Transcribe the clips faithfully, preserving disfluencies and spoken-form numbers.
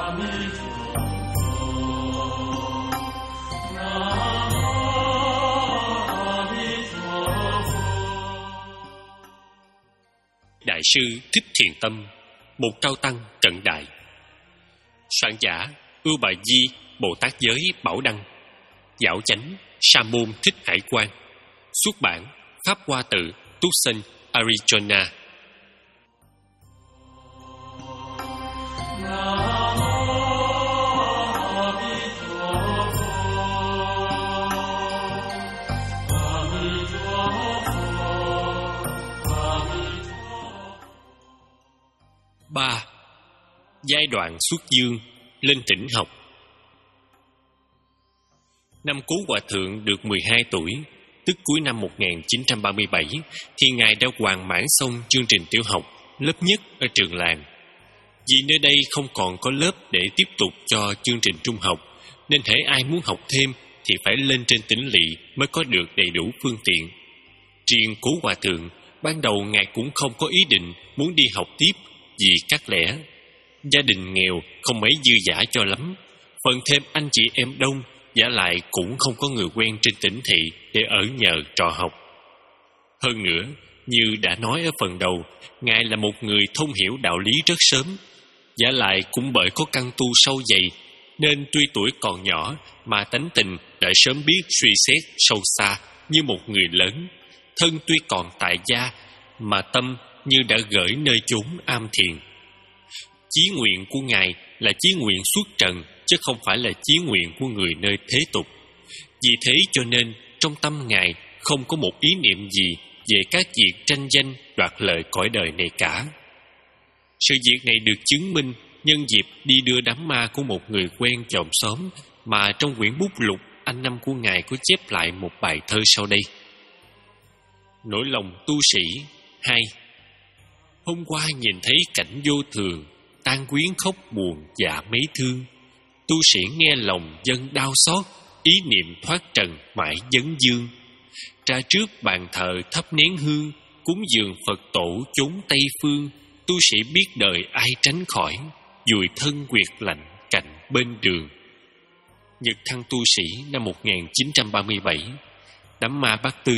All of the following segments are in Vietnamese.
Đại sư Thích Thiền Tâm, một cao tăng cận đại. Soạn giả Ưu Bà Di Bồ Tát Giới Bảo Đăng. Giảo chánh Sa môn Thích Hải Quan. Xuất bản Pháp Hoa Tự, Tucson, Arizona. ba. Giai đoạn xuất dương, lên tỉnh học. Năm Cố Hòa Thượng được mười hai tuổi, tức cuối năm một nghìn chín trăm ba mươi bảy, thì Ngài đã hoàn mãn xong chương trình tiểu học, lớp nhất ở trường làng. Vì nơi đây không còn có lớp để tiếp tục cho chương trình trung học, nên hễ ai muốn học thêm thì phải lên trên tỉnh lỵ mới có được đầy đủ phương tiện. Riêng Cố Hòa Thượng, ban đầu Ngài cũng không có ý định muốn đi học tiếp, vì các lẽ gia đình nghèo không mấy dư dả cho lắm, phần thêm anh chị em đông, vả lại cũng không có người quen trên tỉnh thị để ở nhờ trọ học. Hơn nữa, như đã nói ở phần đầu, Ngài là một người thông hiểu đạo lý rất sớm, vả lại cũng bởi có căn tu sâu dày, nên tuy tuổi còn nhỏ mà tánh tình đã sớm biết suy xét sâu xa như một người lớn. Thân tuy còn tại gia mà tâm như đã gửi nơi chốn am thiền. Chí nguyện của Ngài là chí nguyện xuất trần, chứ không phải là chí nguyện của người nơi thế tục. Vì thế cho nên trong tâm Ngài không có một ý niệm gì về các việc tranh danh đoạt lợi cõi đời này cả. Sự việc này được chứng minh nhân dịp đi đưa đám ma của một người quen chòm xóm, mà trong quyển bút lục anh năm của Ngài có chép lại một bài thơ sau đây. Nỗi lòng tu sĩ hai. Hôm qua nhìn thấy cảnh vô thường, tan quyến khóc buồn dạ mấy thương. Tu sĩ nghe lòng dân đau xót, ý niệm thoát trần mãi vấn dương. Ra trước bàn thờ thắp nén hương, cúng dường Phật tổ chốn Tây Phương. Tu sĩ biết đời ai tránh khỏi, dùi thân quyệt lạnh cạnh bên đường. Nhật Thăng tu sĩ năm một nghìn chín trăm ba mươi bảy. Đám ma Bát Tư.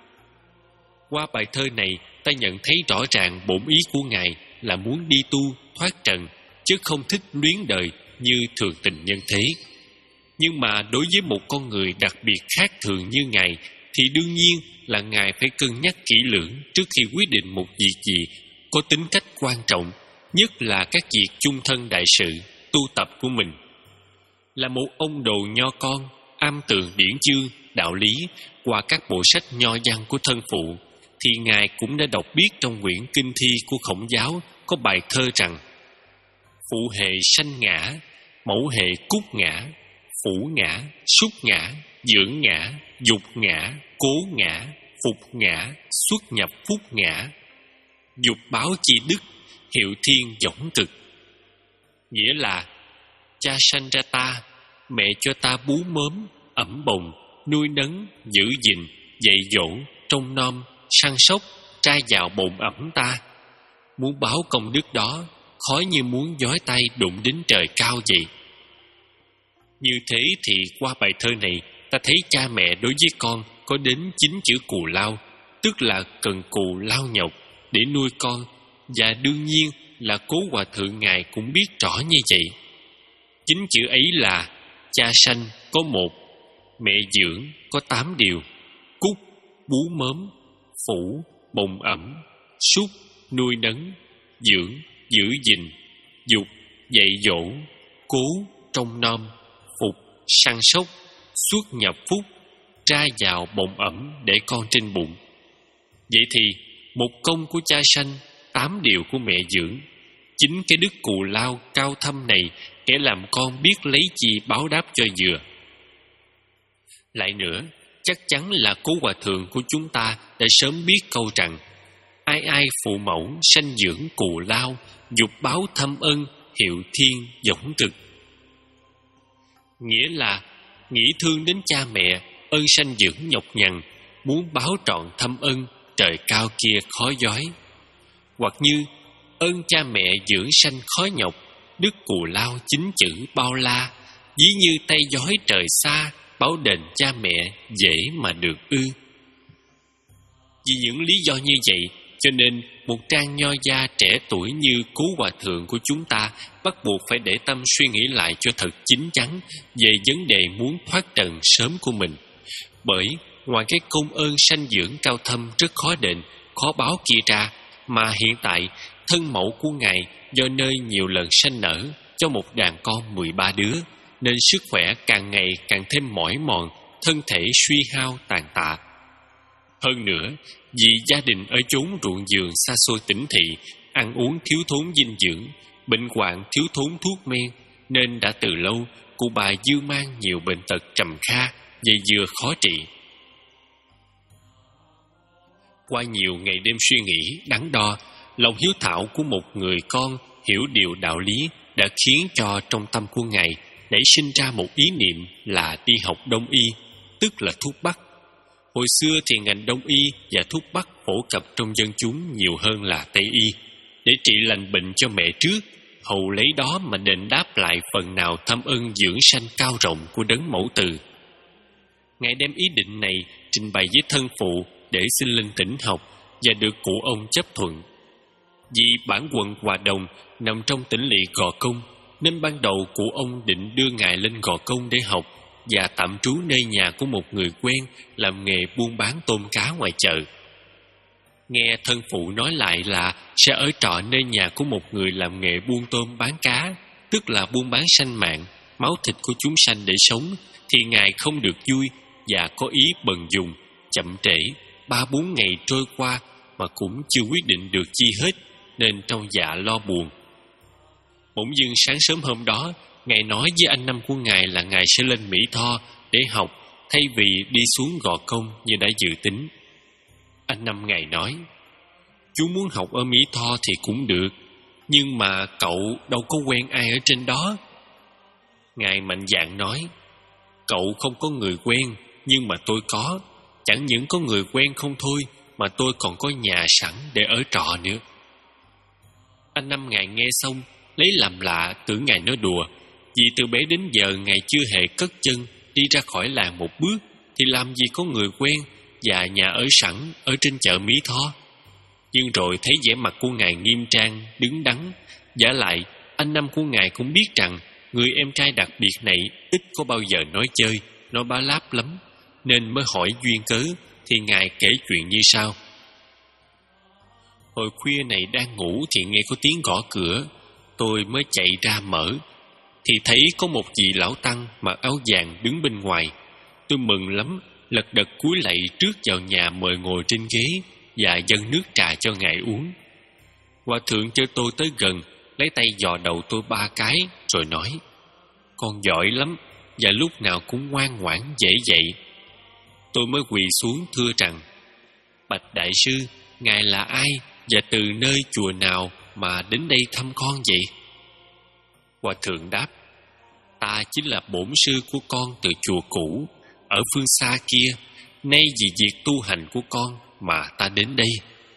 Qua bài thơ này, ta nhận thấy rõ ràng bổn ý của Ngài là muốn đi tu thoát trần, chứ không thích luyến đời như thường tình nhân thế. Nhưng mà đối với một con người đặc biệt khác thường như Ngài, thì đương nhiên là Ngài phải cân nhắc kỹ lưỡng trước khi quyết định một việc gì có tính cách quan trọng, nhất là các việc chung thân đại sự, tu tập của mình. Là một ông đồ nho con, am tường điển chương, đạo lý qua các bộ sách nho văn của thân phụ, thì Ngài cũng đã đọc biết trong quyển kinh thi của Khổng giáo có bài thơ rằng: phụ hệ sanh ngã, mẫu hệ cúc ngã, phủ ngã, xúc ngã, dưỡng ngã, dục ngã, cố ngã, phục ngã, xuất nhập phúc ngã. Dục báo chi đức, hiệu thiên võng thực. Nghĩa là cha sanh ra ta, mẹ cho ta bú mớm, ẩm bồng, nuôi nấng, giữ gìn, dạy dỗ, trông nom, săn sóc, trai vào bồn ẩm ta. Muốn báo công đức đó, khó như muốn giói tay đụng đến trời cao vậy. Như thế thì qua bài thơ này, ta thấy cha mẹ đối với con có đến chín chữ cù lao, tức là cần cù lao nhọc để nuôi con, và đương nhiên là Cố Hòa Thượng Ngài cũng biết rõ như vậy. Chín chữ ấy là cha sanh có một, mẹ dưỡng có tám điều, cúc, bú mớm, phủ, bồng ẩm, súc, nuôi nấng, dưỡng, giữ gìn, dục, dạy dỗ, cố, trông nom, phục, săn sóc, xuất nhập phúc, ra vào bồng ẩm để con trên bụng. Vậy thì một công của cha sanh, tám điều của mẹ dưỡng, chính cái đức cù lao cao thâm này, kẻ làm con biết lấy chi báo đáp cho vừa. Lại nữa, chắc chắn là Cố Hòa Thượng của chúng ta đã sớm biết câu rằng: ai ai phụ mẫu sanh dưỡng cù lao, dục báo thâm ân, hiệu thiên võng thực. Nghĩa là nghĩ thương đến cha mẹ, ơn sanh dưỡng nhọc nhằn, muốn báo trọn thâm ân, trời cao kia khó dói. Hoặc như ơn cha mẹ dưỡng sanh khó nhọc, đức cù lao chính chữ bao la, ví như tay giói trời xa, báo đền cha mẹ dễ mà được ư. Vì những lý do như vậy, cho nên một trang nho gia trẻ tuổi như Cố Hòa Thượng của chúng ta bắt buộc phải để tâm suy nghĩ lại cho thật chín chắn về vấn đề muốn thoát trần sớm của mình. Bởi ngoài cái công ơn sanh dưỡng cao thâm rất khó đền, khó báo kia ra, mà hiện tại thân mẫu của Ngài do nơi nhiều lần sanh nở cho một đàn con mười ba đứa, nên sức khỏe càng ngày càng thêm mỏi mòn, thân thể suy hao tàn tạ. Hơn nữa, vì gia đình ở chốn ruộng vườn xa xôi tỉnh thị, ăn uống thiếu thốn dinh dưỡng, bệnh hoạn thiếu thốn thuốc men, nên đã từ lâu cụ bà dư mang nhiều bệnh tật trầm kha, dây dưa khó trị. Qua nhiều ngày đêm suy nghĩ, đắn đo, lòng hiếu thảo của một người con hiểu điều đạo lý đã khiến cho trong tâm của Ngài nảy sinh ra một ý niệm là đi học Đông y, tức là thuốc bắc. Hồi xưa thì ngành Đông y và thuốc bắc phổ cập trong dân chúng nhiều hơn là Tây y, để trị lành bệnh cho mẹ trước, hầu lấy đó mà đền đáp lại phần nào thâm ân dưỡng sanh cao rộng của đấng mẫu từ. Ngài đem ý định này trình bày với thân phụ để xin lên tỉnh học, và được cụ ông chấp thuận. Vì bản quận Hòa Đồng nằm trong tỉnh lỵ Gò Công, nên ban đầu cụ ông định đưa Ngài lên Gò Công để học và tạm trú nơi nhà của một người quen làm nghề buôn bán tôm cá ngoài chợ. Nghe thân phụ nói lại là sẽ ở trọ nơi nhà của một người làm nghề buôn tôm bán cá, tức là buôn bán sanh mạng, máu thịt của chúng sanh để sống, thì Ngài không được vui và có ý bần dùng. Chậm trễ ba bốn ngày trôi qua mà cũng chưa quyết định được chi hết, nên trong dạ lo buồn. Bỗng dưng sáng sớm hôm đó, Ngài nói với anh Năm của Ngài là Ngài sẽ lên Mỹ Tho để học, thay vì đi xuống Gò Công như đã dự tính. Anh Năm Ngài nói: "Chú muốn học ở Mỹ Tho thì cũng được, nhưng mà cậu đâu có quen ai ở trên đó." Ngài mạnh dạn nói: "Cậu không có người quen, nhưng mà tôi có. Chẳng những có người quen không thôi, mà tôi còn có nhà sẵn để ở trọ nữa." Anh Năm Ngài nghe xong lấy làm lạ, tưởng Ngài nói đùa, vì từ bé đến giờ Ngài chưa hề cất chân đi ra khỏi làng một bước, thì làm gì có người quen và nhà ở sẵn ở trên chợ Mỹ Tho. Nhưng rồi thấy vẻ mặt của Ngài nghiêm trang, đứng đắn. Vả lại, anh Năm của Ngài cũng biết rằng người em trai đặc biệt này ít có bao giờ nói chơi, nói bá láp lắm, nên mới hỏi duyên cớ. Thì Ngài kể chuyện như sau: "Hồi khuya này đang ngủ thì nghe có tiếng gõ cửa. Tôi mới chạy ra mở, thì thấy có một vị lão tăng mặc áo vàng đứng bên ngoài. Tôi mừng lắm, lật đật cúi lạy trước vào nhà mời ngồi trên ghế và dâng nước trà cho Ngài uống. Hòa thượng cho tôi tới gần, lấy tay dò đầu tôi ba cái rồi nói: Con giỏi lắm, và lúc nào cũng ngoan ngoãn dễ dậy. Tôi mới quỳ xuống thưa rằng: Bạch đại sư, Ngài là ai và từ nơi chùa nào mà đến đây thăm con vậy? Hòa thượng đáp: Ta chính là bổn sư của con từ chùa cũ ở phương xa kia. Nay vì việc tu hành của con mà ta đến đây.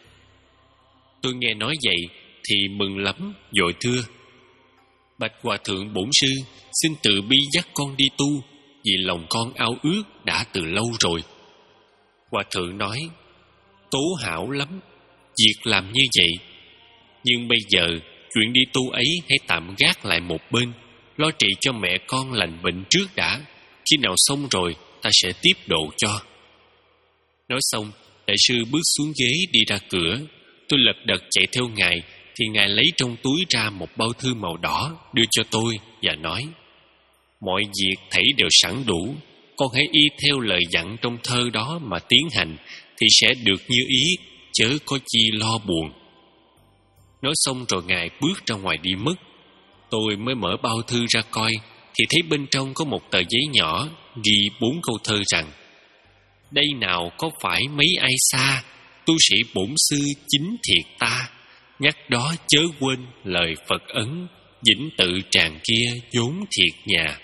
Tôi nghe nói vậy thì mừng lắm, vội thưa: Bạch hòa thượng bổn sư, xin tự bi dắt con đi tu, vì lòng con ao ước đã từ lâu rồi. Hòa thượng nói: Tố hảo lắm, việc làm như vậy. Nhưng bây giờ chuyện đi tu ấy hãy tạm gác lại một bên, lo trị cho mẹ con lành bệnh trước đã. Khi nào xong rồi ta sẽ tiếp độ cho. Nói xong, đại sư bước xuống ghế đi ra cửa. Tôi lật đật chạy theo Ngài, thì Ngài lấy trong túi ra một bao thư màu đỏ đưa cho tôi và nói: Mọi việc thảy đều sẵn đủ, con hãy y theo lời dặn trong thơ đó mà tiến hành, thì sẽ được như ý, chớ có chi lo buồn. Nói xong rồi Ngài bước ra ngoài đi mất. Tôi mới mở bao thư ra coi, thì thấy bên trong có một tờ giấy nhỏ ghi bốn câu thơ rằng: Đây nào có phải mấy ai xa, tu sĩ bổn sư chính thiệt ta. Nhắc đó chớ quên lời Phật ấn, vĩnh tự tràng kia vốn thiệt nhà.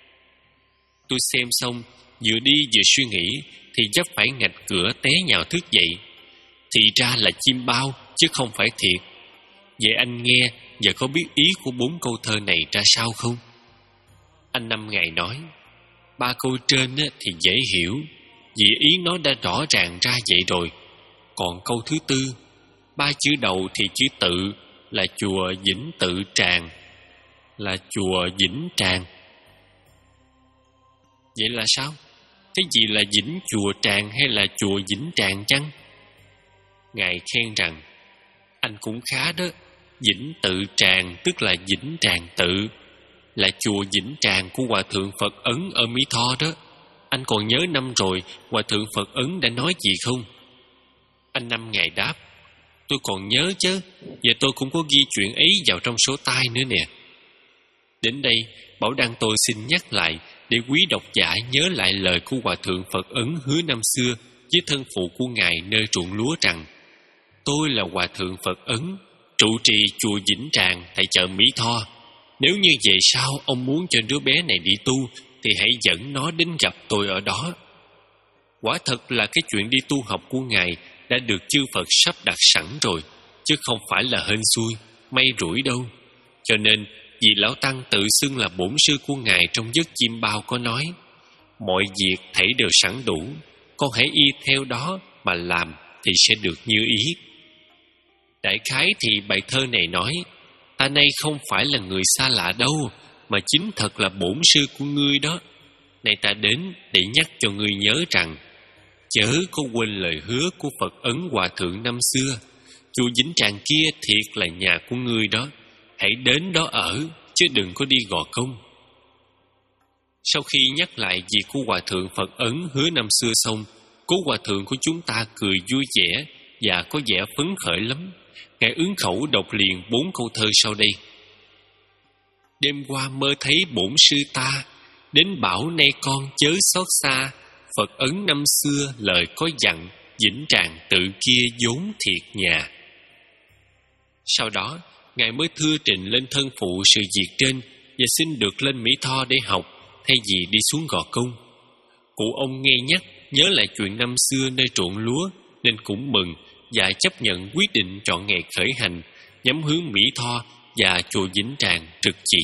Tôi xem xong, vừa đi vừa suy nghĩ, thì dấp phải ngạch cửa té nhào thức dậy. Thì ra là chim bao chứ không phải thiệt. Vậy anh nghe và có biết ý của bốn câu thơ này ra sao không? Anh Năm Ngài nói, ba câu trên thì dễ hiểu, vì ý nó đã rõ ràng ra vậy rồi. Còn câu thứ tư, ba chữ đầu thì chữ tự, là chùa Vĩnh Tự Tràng, là chùa Vĩnh Tràng. Vậy là sao? Cái gì là Vĩnh Chùa Tràng hay là chùa Vĩnh Tràng chăng? Ngài khen rằng, anh cũng khá đó. Vĩnh Tự Tràng tức là Vĩnh Tràng Tự, là chùa Vĩnh Tràng của Hòa Thượng Phật Ấn ở Mỹ Tho đó. Anh còn nhớ năm rồi Hòa Thượng Phật Ấn đã nói gì không? Anh Năm Ngài đáp, tôi còn nhớ chứ, và tôi cũng có ghi chuyện ấy vào trong số tai nữa nè. Đến đây, Bảo Đăng tôi xin nhắc lại để quý độc giả nhớ lại lời của Hòa Thượng Phật Ấn hứa năm xưa với thân phụ của Ngài nơi ruộng lúa rằng, tôi là Hòa Thượng Phật Ấn, trụ trì chùa Vĩnh Tràng tại chợ Mỹ Tho. Nếu như về sau ông muốn cho đứa bé này đi tu, thì hãy dẫn nó đến gặp tôi ở đó. Quả thật là cái chuyện đi tu học của Ngài đã được chư Phật sắp đặt sẵn rồi, chứ không phải là hên xui, may rủi đâu. Cho nên, vì Lão Tăng tự xưng là bổn sư của Ngài trong giấc chim bao có nói, mọi việc thảy đều sẵn đủ, con hãy y theo đó mà làm thì sẽ được như ý. Đại khái thì bài thơ này nói, ta nay không phải là người xa lạ đâu, mà chính thật là bổn sư của ngươi đó. Này ta đến để nhắc cho ngươi nhớ rằng, chớ có quên lời hứa của Phật Ấn Hòa Thượng năm xưa. Chùa Vĩnh Tràng kia thiệt là nhà của ngươi đó, hãy đến đó ở, chứ đừng có đi gò công. Sau khi nhắc lại việc của Hòa Thượng Phật Ấn hứa năm xưa xong, Cố Hòa Thượng của chúng ta cười vui vẻ và có vẻ phấn khởi lắm. Ngài ứng khẩu đọc liền bốn câu thơ sau đây. Đêm qua mơ thấy bổn sư ta, đến bảo nay con chớ xót xa. Phật Ấn năm xưa lời có dặn, Vĩnh Tràng tự kia vốn thiệt nhà. Sau đó, Ngài mới thưa trình lên thân phụ sự việc trên và xin được lên Mỹ Tho để học, thay vì đi xuống Gò Công. Cụ ông nghe nhắc nhớ lại chuyện năm xưa nơi ruộng lúa, nên cũng mừng và chấp nhận quyết định chọn ngày khởi hành, nhắm hướng Mỹ Tho và chùa Vĩnh Tràng trực chỉ.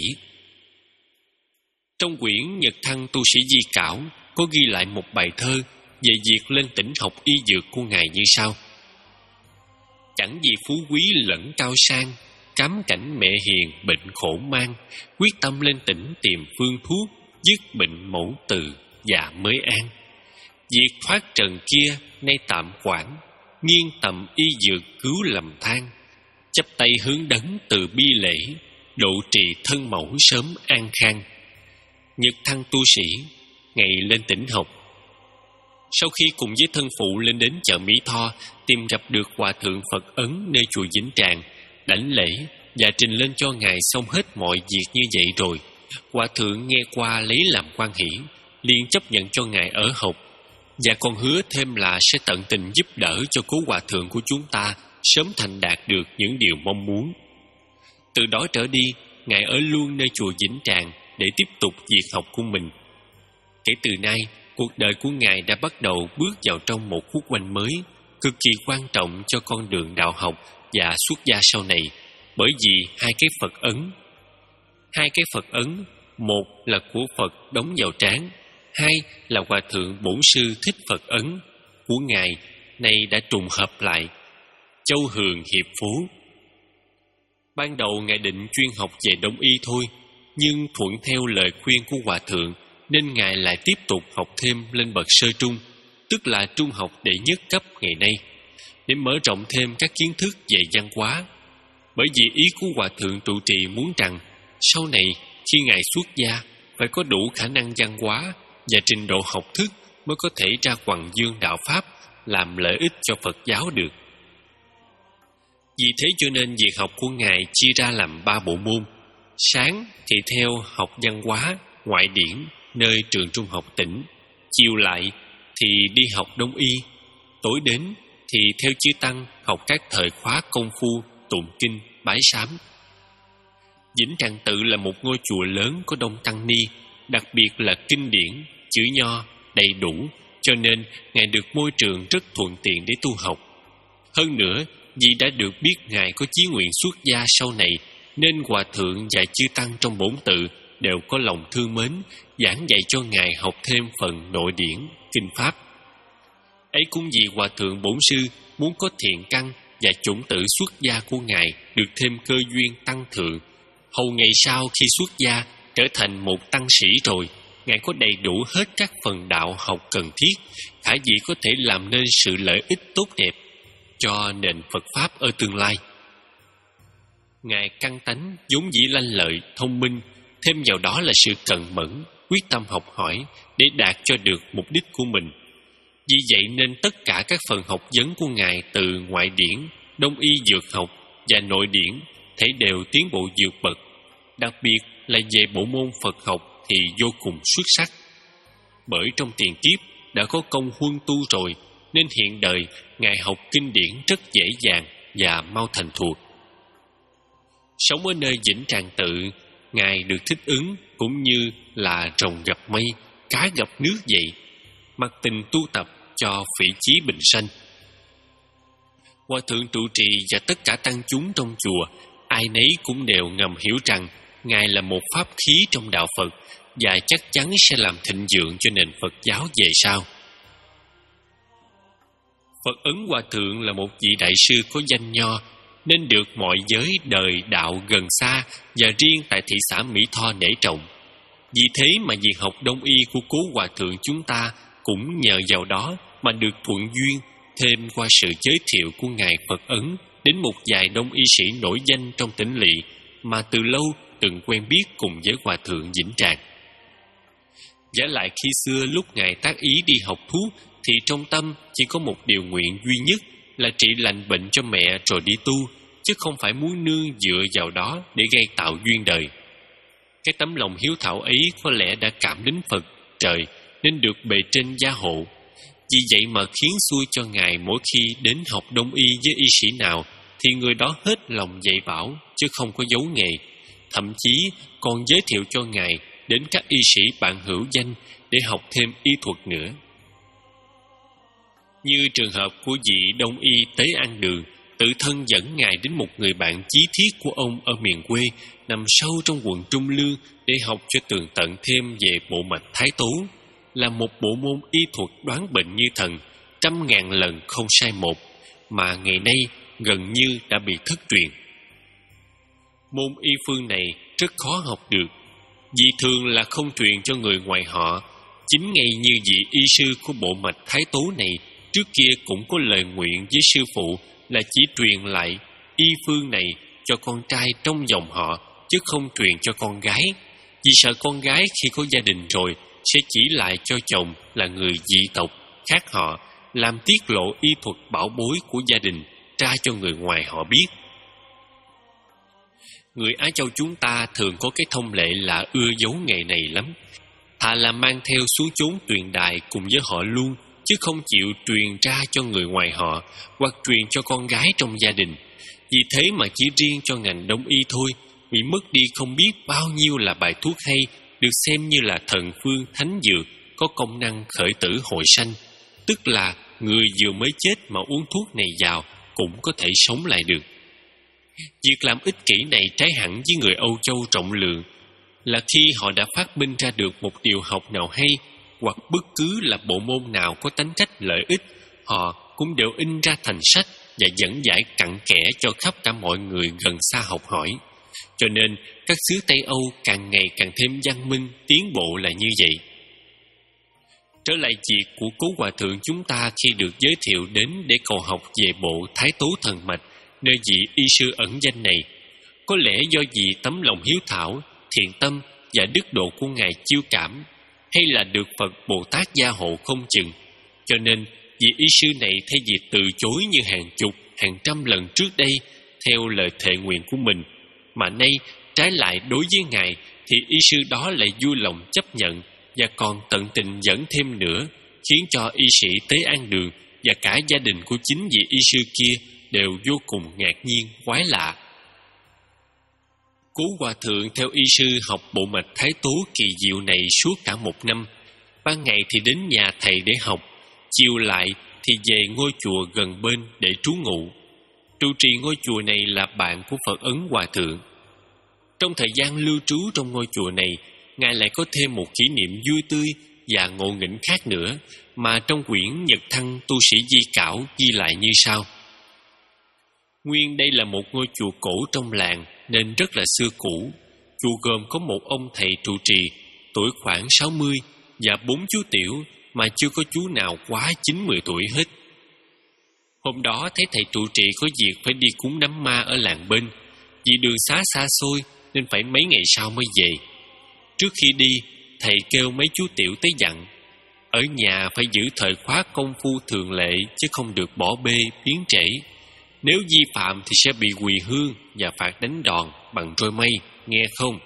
Trong quyển Nhật Thăng Tu Sĩ Di Cảo có ghi lại một bài thơ về việc lên tỉnh học y dược của Ngài như sau. Chẳng vì phú quý lẫn cao sang, cám cảnh mẹ hiền bệnh khổ mang, quyết tâm lên tỉnh tìm phương thuốc, dứt bệnh mẫu từ và mới an. Việc thoát trần kia nay tạm quản, nghiêng tầm y dược cứu lầm than, chắp tay hướng đấng từ bi lễ, độ trì thân mẫu sớm an khang. Nhật Thăng tu sĩ ngày lên tỉnh học. Sau khi cùng với thân phụ lên đến chợ Mỹ Tho, tìm gặp được Hòa Thượng Phật Ấn nơi chùa Vĩnh Tràng, đảnh lễ và trình lên cho Ngài xong hết mọi việc như vậy rồi, Hòa Thượng nghe qua lấy làm quan hỷ, liền chấp nhận cho Ngài ở học, và còn hứa thêm là sẽ tận tình giúp đỡ cho Cố Hòa Thượng của chúng ta sớm thành đạt được những điều mong muốn. Từ đó trở đi, Ngài ở luôn nơi chùa Vĩnh Tràng để tiếp tục việc học của mình. Kể từ nay, cuộc đời của Ngài đã bắt đầu bước vào trong một khúc quanh mới, cực kỳ quan trọng cho con đường đạo học và xuất gia sau này, bởi vì hai cái Phật ấn. Hai cái Phật ấn, một là của Phật đóng vào trán, hai là Hòa Thượng Bổn Sư Thích Phật Ấn của Ngài, nay đã trùng hợp lại. Châu Hường Hiệp Phú. Ban đầu Ngài định chuyên học về Đông y thôi, nhưng thuận theo lời khuyên của Hòa Thượng nên Ngài lại tiếp tục học thêm lên bậc sơ trung, tức là trung học đệ nhất cấp ngày nay, để mở rộng thêm các kiến thức về văn hóa. Bởi vì ý của Hòa Thượng trụ trì muốn rằng sau này khi Ngài xuất gia phải có đủ khả năng văn hóa và trình độ học thức mới có thể ra hoằng dương đạo Pháp, làm lợi ích cho Phật giáo được. Vì thế cho nên việc học của Ngài chia ra làm ba bộ môn. Sáng thì theo học văn hóa, ngoại điển nơi trường trung học tỉnh, chiều lại thì đi học Đông y, tối đến thì theo chư tăng học các thời khóa công phu, tụng kinh, bái sám. Vĩnh Tràng Tự là một ngôi chùa lớn có đông tăng ni, đặc biệt là kinh điển, chữ nho đầy đủ, cho nên Ngài được môi trường rất thuận tiện để tu học. Hơn nữa, vì đã được biết Ngài có chí nguyện xuất gia sau này, nên Hòa Thượng và chư Tăng trong bổn tự đều có lòng thương mến, giảng dạy cho Ngài học thêm phần nội điển, kinh Pháp. Ấy cũng vì Hòa Thượng Bổn Sư muốn có thiện căn và chủng tử xuất gia của Ngài được thêm cơ duyên tăng thượng. Hầu ngày sau khi xuất gia trở thành một tăng sĩ rồi, Ngài có đầy đủ hết các phần đạo học cần thiết, khả dĩ có thể làm nên sự lợi ích tốt đẹp cho nền Phật Pháp ở tương lai. Ngài căn tánh vốn dĩ lanh lợi, thông minh, thêm vào đó là sự cần mẫn, quyết tâm học hỏi để đạt cho được mục đích của mình. Vì vậy nên tất cả các phần học vấn của Ngài từ ngoại điển, đông y dược học và nội điển thấy đều tiến bộ vượt bậc, đặc biệt là về bộ môn Phật học thì vô cùng xuất sắc. Bởi trong tiền kiếp đã có công huân tu rồi, nên hiện đời Ngài học kinh điển rất dễ dàng và mau thành thuộc. Sống ở nơi Vĩnh Tràng Tự, Ngài được thích ứng cũng như là rồng gặp mây, cá gặp nước vậy, mặc tình tu tập cho phỉ chí bình sanh. Hòa Thượng trụ trì và tất cả tăng chúng trong chùa, ai nấy cũng đều ngầm hiểu rằng Ngài là một pháp khí trong đạo Phật và chắc chắn sẽ làm thịnh vượng cho nền Phật giáo về sau. Phật Ấn Hòa Thượng là một vị đại sư có danh nho, nên được mọi giới đời đạo gần xa và riêng tại thị xã Mỹ Tho nể trọng. Vì thế mà việc học đông y của cố Hòa Thượng chúng ta cũng nhờ vào đó mà được thuận duyên, thêm qua sự giới thiệu của Ngài Phật Ấn đến một vài đông y sĩ nổi danh trong tỉnh lỵ mà từ lâu từng quen biết cùng với Hòa Thượng Vĩnh Tràng. Giả lại khi xưa lúc Ngài tác ý đi học thuốc thì trong tâm chỉ có một điều nguyện duy nhất là trị lành bệnh cho mẹ rồi đi tu, chứ không phải muốn nương dựa vào đó để gây tạo duyên đời. Cái tấm lòng hiếu thảo ấy có lẽ đã cảm đến Phật, trời, nên được bề trên gia hộ. Vì vậy mà khiến xui cho Ngài mỗi khi đến học đông y với y sĩ nào thì người đó hết lòng dạy bảo chứ không có giấu nghề. Thậm chí còn giới thiệu cho Ngài đến các y sĩ bạn hữu danh để học thêm y thuật nữa. Như trường hợp của vị đông y Tế An Đường, tự thân dẫn Ngài đến một người bạn chí thiết của ông ở miền quê, nằm sâu trong quận Trung Lương để học cho tường tận thêm về bộ mạch Thái Tố, là một bộ môn y thuật đoán bệnh như thần, trăm ngàn lần không sai một, mà ngày nay gần như đã bị thất truyền. Môn y phương này rất khó học được, vì thường là không truyền cho người ngoài họ. Chính ngay như vị y sư của bộ mạch Thái Tố này trước kia cũng có lời nguyện với sư phụ là chỉ truyền lại y phương này cho con trai trong dòng họ, chứ không truyền cho con gái, vì sợ con gái khi có gia đình rồi sẽ chỉ lại cho chồng là người dị tộc khác họ, làm tiết lộ y thuật bảo bối của gia đình ra cho người ngoài họ biết. Người Á Châu chúng ta thường có cái thông lệ là ưa giấu nghề này lắm, thà là mang theo xuống chốn tuyền đài cùng với họ luôn, chứ không chịu truyền ra cho người ngoài họ hoặc truyền cho con gái trong gia đình. Vì thế mà chỉ riêng cho ngành đông y thôi, bị mất đi không biết bao nhiêu là bài thuốc hay, được xem như là thần phương thánh dược, có công năng khởi tử hồi sanh. Tức là người vừa mới chết mà uống thuốc này vào cũng có thể sống lại được. Việc làm ích kỷ này trái hẳn với người Âu Châu rộng lượng, là khi họ đã phát minh ra được một điều học nào hay, hoặc bất cứ là bộ môn nào có tính cách lợi ích, họ cũng đều in ra thành sách và dẫn giải cặn kẽ cho khắp cả mọi người gần xa học hỏi. Cho nên các xứ Tây Âu càng ngày càng thêm văn minh, tiến bộ là như vậy. Trở lại việc của cố Hòa Thượng chúng ta khi được giới thiệu đến để cầu học về bộ Thái Tố Thần Mạch, nơi vị y sư ẩn danh này, có lẽ do vì tấm lòng hiếu thảo, thiện tâm và đức độ của Ngài chiêu cảm, hay là được Phật Bồ Tát gia hộ không chừng, cho nên vị y sư này thay vì từ chối như hàng chục, hàng trăm lần trước đây theo lời thệ nguyện của mình, mà nay trái lại đối với Ngài thì y sư đó lại vui lòng chấp nhận và còn tận tình dẫn thêm nữa, khiến cho y sĩ Tế An Đường và cả gia đình của chính vị y sư kia đều vô cùng ngạc nhiên, quái lạ. Cố Hòa Thượng theo y sư học bộ mạch Thái Tố kỳ diệu này suốt cả một năm. Ban ngày thì đến nhà thầy để học, chiều lại thì về ngôi chùa gần bên để trú ngụ. Trụ trì ngôi chùa này là bạn của Phật Ấn Hòa Thượng. Trong thời gian lưu trú trong ngôi chùa này, Ngài lại có thêm một kỷ niệm vui tươi và ngộ nghĩnh khác nữa mà trong quyển Nhật Thăng Tu Sĩ Di Cảo ghi lại như sau. Nguyên đây là một ngôi chùa cổ trong làng nên rất là xưa cũ. Chùa gồm có một ông thầy trụ trì, tuổi khoảng sáu mươi, và bốn chú tiểu mà chưa có chú nào quá chín mươi tuổi hết. Hôm đó thấy thầy trụ trì có việc phải đi cúng đám ma ở làng bên. Vì đường xá xa xôi nên phải mấy ngày sau mới về. Trước khi đi, thầy kêu mấy chú tiểu tới dặn: ở nhà phải giữ thời khóa công phu thường lệ, chứ không được bỏ bê biến trễ. Nếu vi phạm thì sẽ bị quỳ hương và phạt đánh đòn bằng trôi mây, nghe không?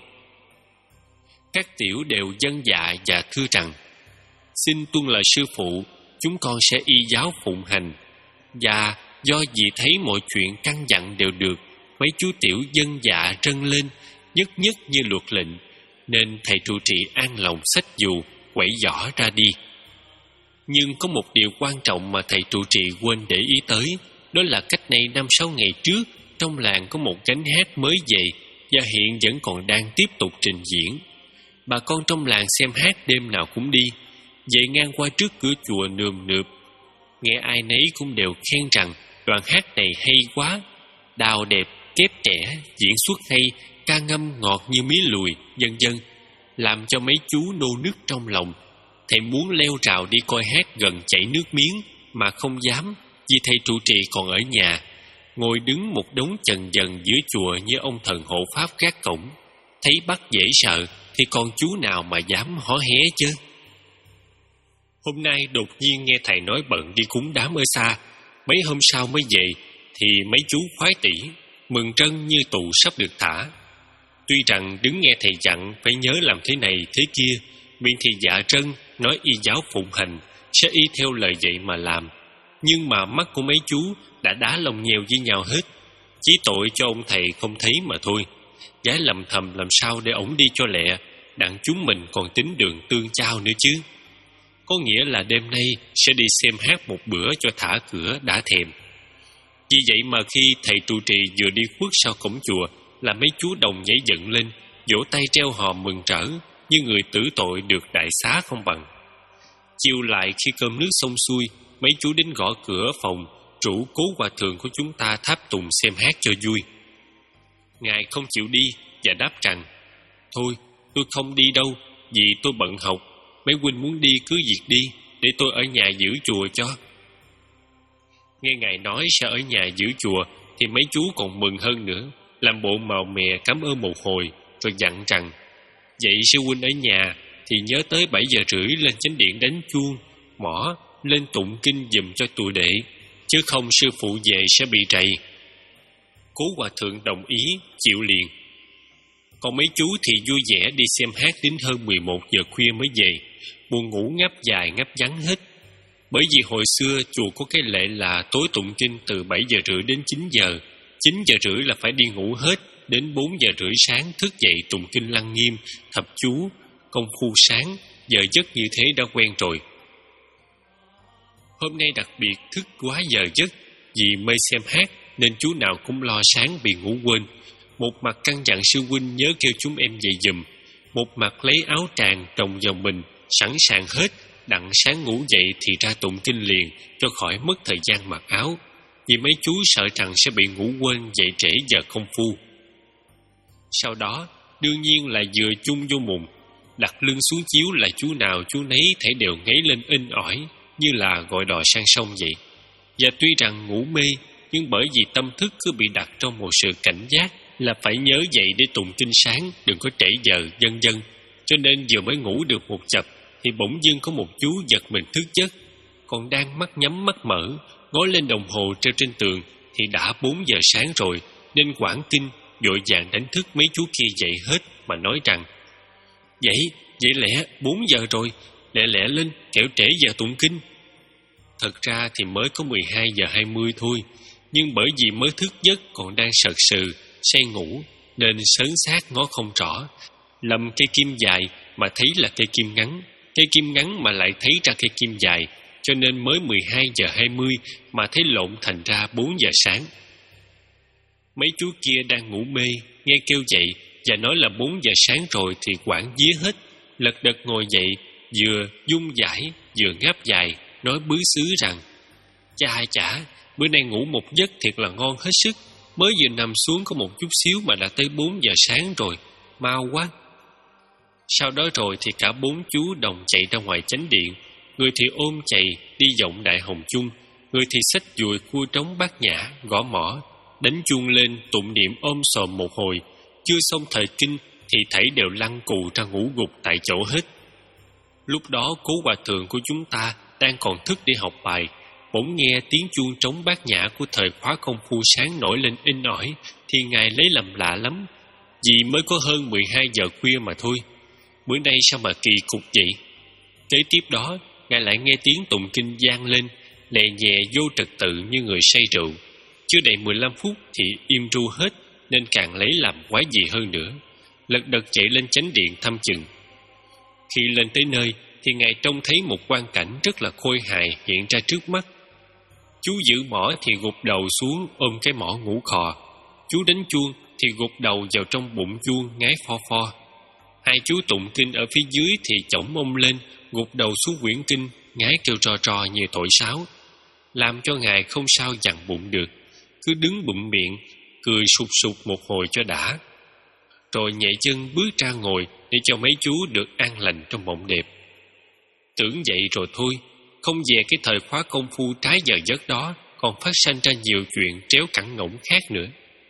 Các tiểu đều vâng dạ và thưa rằng: xin tuân lời sư phụ, chúng con sẽ y giáo phụng hành. Và do vì thấy mọi chuyện căn dặn đều được, mấy chú tiểu vâng dạ trân lên, nhất nhất như luật lệnh, nên thầy trụ trì an lòng xách dù quẩy giỏ ra đi. Nhưng có một điều quan trọng mà thầy trụ trì quên để ý tới, đó là cách đây năm sáu ngày trước, trong làng có một gánh hát mới về và hiện vẫn còn đang tiếp tục trình diễn. Bà con trong làng xem hát đêm nào cũng đi, về ngang qua trước cửa chùa nườm nượp. Nghe ai nấy cũng đều khen rằng đoạn hát này hay quá, đào đẹp, kép trẻ, diễn xuất hay, ca ngâm ngọt như mía lùi, vân vân, làm cho mấy chú nô nức trong lòng. Thầy muốn leo rào đi coi hát gần chảy nước miếng mà không dám, vì thầy trụ trì còn ở nhà, ngồi đứng một đống chần dần giữa chùa như ông thần hộ pháp gác cổng. Thấy bắt dễ sợ thì còn chú nào mà dám hó hé chứ. Hôm nay đột nhiên nghe thầy nói bận đi cúng đám ở xa, mấy hôm sau mới về, thì mấy chú khoái tỉ, mừng trân như tù sắp được thả. Tuy rằng đứng nghe thầy dặn phải nhớ làm thế này thế kia, miệng thì dạ trân, nói y giáo phụng hành, sẽ y theo lời dạy mà làm. Nhưng mà mắt của mấy chú đã đá lông nheo với nhau hết, chỉ tội cho ông thầy không thấy mà thôi. Gái lầm thầm làm sao để ổng đi cho lẹ, đặng chúng mình còn tính đường tương trao nữa chứ. Có nghĩa là đêm nay sẽ đi xem hát một bữa cho thả cửa đã thèm. Vì vậy mà khi thầy trụ trì vừa đi khuất sau cổng chùa là mấy chú đồng nhảy dựng lên, vỗ tay treo hò mừng rỡ như người tử tội được đại xá không bằng. Chiều lại khi cơm nước xong xuôi, mấy chú đến gõ cửa phòng, rủ Cố Hòa Thượng của chúng ta tháp tùng xem hát cho vui. Ngài không chịu đi và đáp rằng: thôi, tôi không đi đâu, vì tôi bận học. Mấy huynh muốn đi cứ việc đi, để tôi ở nhà giữ chùa cho. Nghe Ngài nói sẽ ở nhà giữ chùa thì mấy chú còn mừng hơn nữa, làm bộ màu mè cảm ơn một hồi, rồi dặn rằng: vậy sư huynh ở nhà thì nhớ tới bảy giờ rưỡi lên chánh điện đánh chuông, mõ lên tụng kinh giùm cho tụi đệ, chứ không sư phụ về sẽ bị trầy. Cố Hòa Thượng đồng ý, chịu liền. Còn mấy chú thì vui vẻ đi xem hát đến hơn mười một giờ khuya mới về, buồn ngủ ngáp dài ngáp vắng hết. Bởi vì hồi xưa chùa có cái lệ là tối tụng kinh từ bảy giờ rưỡi đến chín giờ, chín giờ rưỡi là phải đi ngủ hết, đến bốn giờ rưỡi sáng thức dậy tụng kinh lăng nghiêm, thập chú, công phu sáng, giờ giấc như thế đã quen rồi. Hôm nay đặc biệt thức quá giờ giấc, vì mê xem hát nên chú nào cũng lo sáng bị ngủ quên. Một mặt căn dặn sư huynh nhớ kêu chúng em dậy giùm, một mặt lấy áo tràng trồng vào mình, sẵn sàng hết, đặng sáng ngủ dậy thì ra tụng kinh liền, cho khỏi mất thời gian mặc áo, vì mấy chú sợ rằng sẽ bị ngủ quên dậy trễ giờ công phu. Sau đó đương nhiên là vừa chung vô mùng, đặt lưng xuống chiếu là chú nào chú nấy thể đều ngáy lên inh ỏi, như là gọi đò sang sông vậy. Và tuy rằng ngủ mê, nhưng bởi vì tâm thức cứ bị đặt trong một sự cảnh giác là phải nhớ dậy để tụng kinh sáng, đừng có trễ giờ, vân vân, cho nên vừa mới ngủ được một chập thì bỗng dưng có một chú giật mình thức giấc, còn đang mắt nhắm mắt mở, ngó lên đồng hồ treo trên tường thì đã bốn giờ sáng rồi, nên quảng kinh vội vàng đánh thức mấy chú kia dậy hết mà nói rằng: Dậy, dậy lẹ, bốn giờ rồi, lẹ lẹ lên, kẻo trễ giờ tụng kinh. Thật ra thì mới có mười hai giờ hai mươi thôi, nhưng bởi vì mới thức giấc còn đang sật sừ, say ngủ, nên sớn sát ngó không rõ, lầm cây kim dài mà thấy là cây kim ngắn, cây kim ngắn mà lại thấy ra cây kim dài, cho nên mới mười hai giờ hai mươi mà thấy lộn thành ra bốn giờ sáng. Mấy chú kia đang ngủ mê, nghe kêu dậy và nói là bốn giờ sáng rồi thì quảng vía hết. Lật đật ngồi dậy, vừa dung dãi vừa ngáp dài, nói bứ xứ rằng: Chà chả, bữa nay ngủ một giấc thiệt là ngon hết sức. Mới vừa nằm xuống có một chút xíu mà đã tới bốn giờ sáng rồi, mau quá. Sau đó rồi thì cả bốn chú đồng chạy ra ngoài chánh điện. Người thì ôm chày đi vọng Đại Hồng Chung, người thì xách dùi cua trống bát nhã, gõ mõ, đánh chuông lên tụng niệm ôm sòm một hồi. Chưa xong thời kinh thì thảy đều lăn cù ra ngủ gục tại chỗ hết. Lúc đó cố hòa thượng của chúng ta đang còn thức để học bài, bỗng nghe tiếng chuông trống bát nhã của thời khóa công phu sáng nổi lên in ỏi, thì ngài lấy làm lạ lắm, vì mới có hơn mười hai giờ khuya mà thôi. Bữa nay sao mà kỳ cục vậy? Kế tiếp đó, ngài lại nghe tiếng tụng kinh vang lên, lè nhẹ vô trật tự như người say rượu. Chưa đầy mười lăm phút thì im ru hết, nên càng lấy làm quái gì hơn nữa. Lật đật chạy lên chánh điện thăm chừng. Khi lên tới nơi thì ngài trông thấy một quang cảnh rất là khôi hài hiện ra trước mắt. Chú giữ mõ thì gục đầu xuống ôm cái mõ ngủ khò. Chú đánh chuông thì gục đầu vào trong bụng chuông ngái pho pho. Hai chú tụng kinh ở phía dưới thì chổng mông lên, gục đầu xuống quyển kinh, ngái kêu trò trò như thổi sáo, làm cho ngài không sao dằn bụng được, cứ đứng bụm miệng cười sụp sụp một hồi cho đã, rồi nhảy chân bước ra ngồi để cho mấy chú được an lành trong mộng đẹp. Tưởng vậy rồi thôi, không về cái thời khóa công phu trái giờ giấc đó còn phát sanh ra nhiều chuyện tréo cẳng ngỗng khác nữa.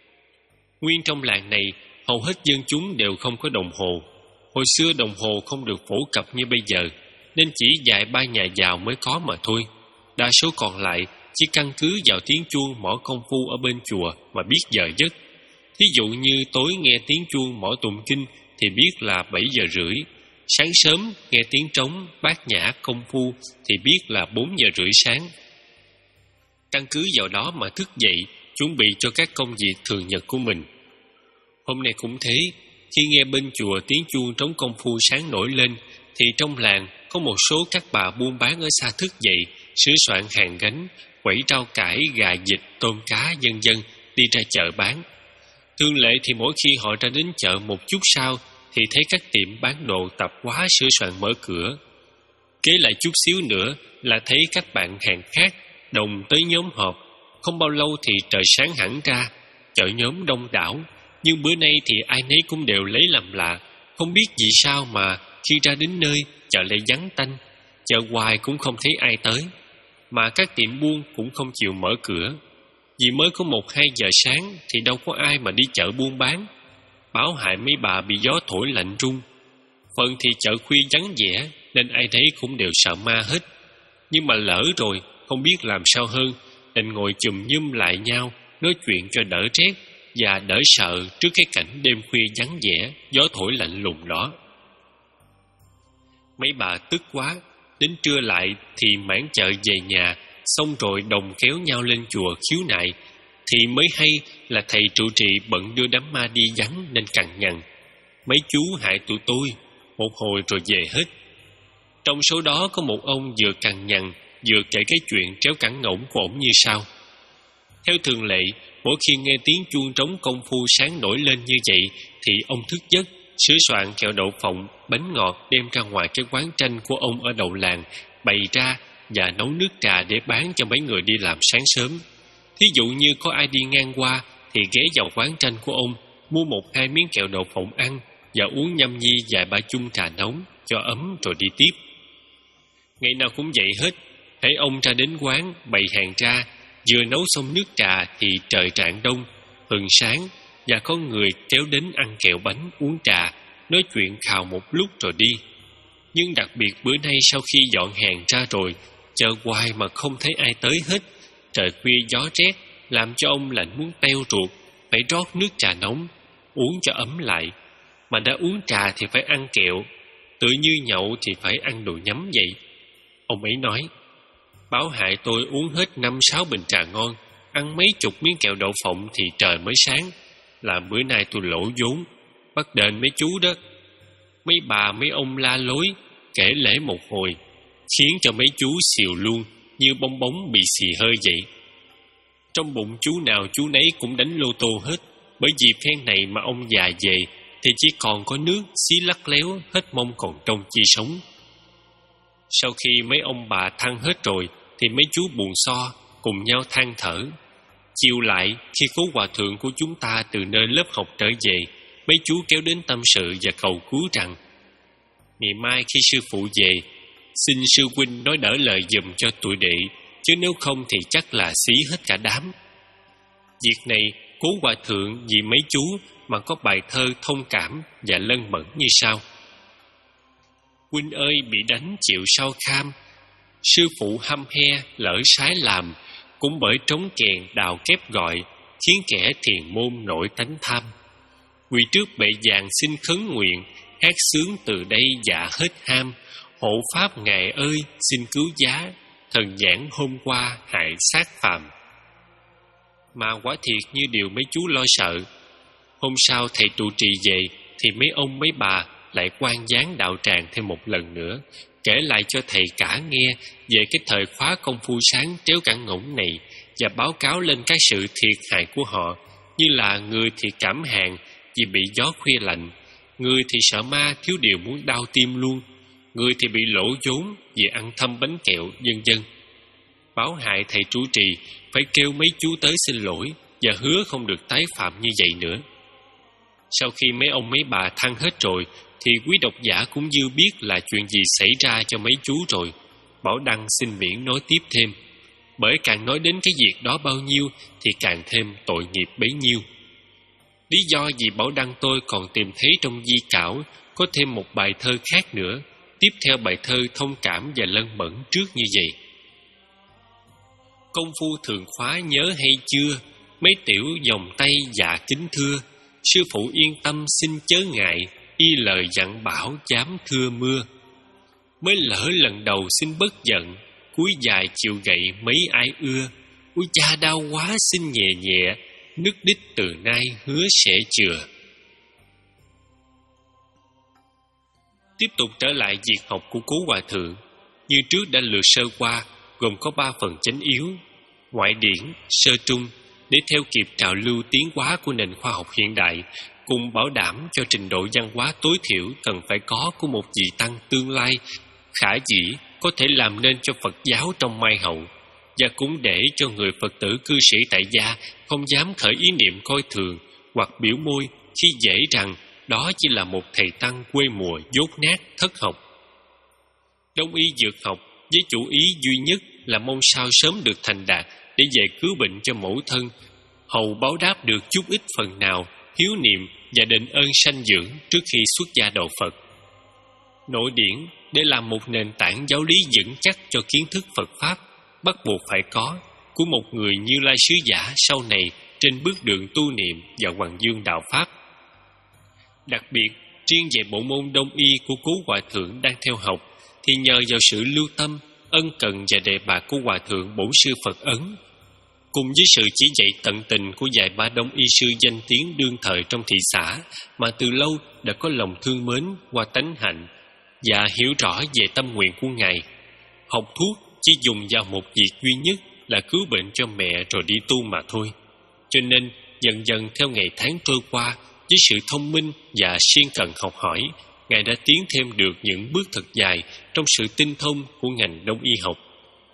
Nguyên trong làng này hầu hết dân chúng đều không có đồng hồ. Hồi xưa đồng hồ không được phổ cập như bây giờ, nên chỉ vài ba nhà giàu mới có mà thôi. Đa số còn lại chỉ căn cứ vào tiếng chuông mõ công phu ở bên chùa mà biết giờ giấc. Thí dụ như tối nghe tiếng chuông mõ tụng kinh thì biết là bảy giờ rưỡi. Sáng sớm nghe tiếng trống bát nhã công phu thì biết là bốn giờ rưỡi sáng. Căn cứ vào đó mà thức dậy, chuẩn bị cho các công việc thường nhật của mình. Hôm nay cũng thế, khi nghe bên chùa tiếng chuông trống công phu sáng nổi lên, thì trong làng có một số các bà buôn bán ở xa thức dậy, sửa soạn hàng gánh, quẩy rau cải, gà vịt, tôm cá vân vân đi ra chợ bán. Thường lệ thì mỗi khi họ ra đến chợ một chút sau, thì thấy các tiệm bán đồ tạp hóa sửa soạn mở cửa. Kế lại chút xíu nữa là thấy các bạn hàng khác đồng tới nhóm họp. Không bao lâu thì trời sáng hẳn ra, chợ nhóm đông đảo. Nhưng bữa nay thì ai nấy cũng đều lấy làm lạ, không biết vì sao mà khi ra đến nơi chợ lại vắng tanh, chợ hoài cũng không thấy ai tới, mà các tiệm buôn cũng không chịu mở cửa. Vì mới có một hai giờ sáng thì đâu có ai mà đi chợ buôn bán, báo hại mấy bà bị gió thổi lạnh run. Phần thì chợ khuya vắng vẻ nên ai nấy cũng đều sợ ma hết. Nhưng mà lỡ rồi không biết làm sao hơn, nên ngồi chùm nhum lại nhau nói chuyện cho đỡ rét và đỡ sợ trước cái cảnh đêm khuya vắng vẻ, gió thổi lạnh lùng đó. Mấy bà tức quá, đến trưa lại thì mãn chợ về nhà, xong rồi đồng kéo nhau lên chùa khiếu nại, thì mới hay là thầy trụ trì bận đưa đám ma đi vắng nên cằn nhằn. Mấy chú hại tụi tôi, một hồi rồi về hết. Trong số đó có một ông vừa cằn nhằn vừa kể cái chuyện tréo cẳng ngỗng của ổng như sau. Theo thường lệ, mỗi khi nghe tiếng chuông trống công phu sáng nổi lên như vậy thì ông thức giấc, sửa soạn kẹo đậu phộng, bánh ngọt đem ra ngoài cái quán tranh của ông ở đầu làng, bày ra và nấu nước trà để bán cho mấy người đi làm sáng sớm. Thí dụ như có ai đi ngang qua thì ghé vào quán tranh của ông, mua một hai miếng kẹo đậu phộng ăn và uống nhâm nhi vài ba chung trà nóng cho ấm rồi đi tiếp. Ngày nào cũng vậy hết, hễ ông ra đến quán bày hàng ra, vừa nấu xong nước trà thì trời rạng đông, hừng sáng, và có người kéo đến ăn kẹo bánh, uống trà, nói chuyện khào một lúc rồi đi. Nhưng đặc biệt bữa nay sau khi dọn hàng ra rồi, chờ hoài mà không thấy ai tới hết. Trời khuya gió rét làm cho ông lạnh muốn teo ruột, phải rót nước trà nóng uống cho ấm lại. Mà đã uống trà thì phải ăn kẹo, tự như nhậu thì phải ăn đồ nhắm vậy. Ông ấy nói, báo hại tôi uống hết năm sáu bình trà ngon, ăn mấy chục miếng kẹo đậu phộng thì trời mới sáng, làm bữa nay tôi lỗ vốn, bắt đền mấy chú đó. Mấy bà mấy ông la lối, kể lễ một hồi, khiến cho mấy chú xìu luôn, như bong bóng bị xì hơi vậy. Trong bụng chú nào chú nấy cũng đánh lô tô hết, bởi vì phen này mà ông già về thì chỉ còn có nước xí lắc léo, hết mông còn trông chi sống. Sau khi mấy ông bà thăng hết rồi thì mấy chú buồn so cùng nhau than thở. Chiều lại, khi cố hòa thượng của chúng ta từ nơi lớp học trở về, mấy chú kéo đến tâm sự và cầu cứu rằng: ngày mai khi sư phụ về, xin sư huynh nói đỡ lời giùm cho tụi đệ, chứ nếu không thì chắc là xí hết cả đám. Việc này cố hòa thượng vì mấy chú mà có bài thơ thông cảm và lân mẫn như sau: huynh ơi bị đánh chịu sao kham, sư phụ hăm he lỡ sái làm, cũng bởi trống kèn đào kép gọi, khiến kẻ thiền môn nổi tánh tham. Quỳ trước bệ vàng xin khấn nguyện, hát sướng từ đây dạ hết ham. Hộ pháp ngài ơi xin cứu giá, thần nhãn hôm qua hại sát phàm. Mà quả thiệt như điều mấy chú lo sợ. Hôm sau thầy trụ trì về thì mấy ông mấy bà lại quan gián đạo tràng thêm một lần nữa, kể lại cho thầy cả nghe về cái thời khóa công phu sáng tréo cẳng ngỗng này, và báo cáo lên cái sự thiệt hại của họ, như là người thì cảm hàng vì bị gió khuya lạnh, người thì sợ ma thiếu điều muốn đau tim luôn, người thì bị lỗ vốn vì ăn thâm bánh kẹo, vân vân. Báo hại thầy trụ trì phải kêu mấy chú tới xin lỗi và hứa không được tái phạm như vậy nữa. Sau khi mấy ông mấy bà than hết rồi thì quý độc giả cũng dư biết là chuyện gì xảy ra cho mấy chú rồi. Bảo Đăng xin miễn nói tiếp thêm, bởi càng nói đến cái việc đó bao nhiêu thì càng thêm tội nghiệp bấy nhiêu. Lý do vì Bảo Đăng tôi còn tìm thấy trong di cảo có thêm một bài thơ khác nữa, tiếp theo bài thơ thông cảm và lân mẫn trước như vậy: công phu thường khóa nhớ hay chưa, mấy tiểu vòng tay dạ kính thưa, sư phụ yên tâm xin chớ ngại, y lời dặn bảo dám thưa mưa. Mới lỡ lần đầu xin bất giận, cuối dài chịu gậy mấy ai ưa. Ui cha đau quá xin nhẹ nhẹ, nước đích từ nay hứa sẽ chừa. Tiếp tục trở lại việc học của cố hòa thượng, như trước đã lược sơ qua, gồm có ba phần chánh yếu: ngoại điển, sơ trung, để theo kịp trào lưu tiến hóa của nền khoa học hiện đại, cùng bảo đảm cho trình độ văn hóa tối thiểu cần phải có của một vị tăng tương lai khả dĩ có thể làm nên cho Phật giáo trong mai hậu, và cũng để cho người Phật tử cư sĩ tại gia không dám khởi ý niệm coi thường hoặc biểu môi khi dễ rằng đó chỉ là một thầy tăng quê mùa dốt nát thất học. Đông y dược học với chủ ý duy nhất là mong sao sớm được thành đạt để về cứu bệnh cho mẫu thân, hầu báo đáp được chút ít phần nào hiếu niệm và đền ơn sanh dưỡng trước khi xuất gia độ Phật. Nội điển để làm một nền tảng giáo lý vững chắc cho kiến thức Phật Pháp bắt buộc phải có của một người Như Lai sứ giả sau này trên bước đường tu niệm và hoàng dương đạo Pháp. Đặc biệt, riêng về bộ môn Đông y của cố hòa thượng đang theo học thì nhờ vào sự lưu tâm, ân cần và đề bạt của hòa thượng bổn sư Phật Ấn, cùng với sự chỉ dạy tận tình của vài ba đông y sư danh tiếng đương thời trong thị xã mà từ lâu đã có lòng thương mến qua tánh hạnh và hiểu rõ về tâm nguyện của Ngài. Học thuốc chỉ dùng vào một việc duy nhất là cứu bệnh cho mẹ rồi đi tu mà thôi. Cho nên dần dần theo ngày tháng trôi qua, với sự thông minh và siêng cần học hỏi, Ngài đã tiến thêm được những bước thật dài trong sự tinh thông của ngành đông y học.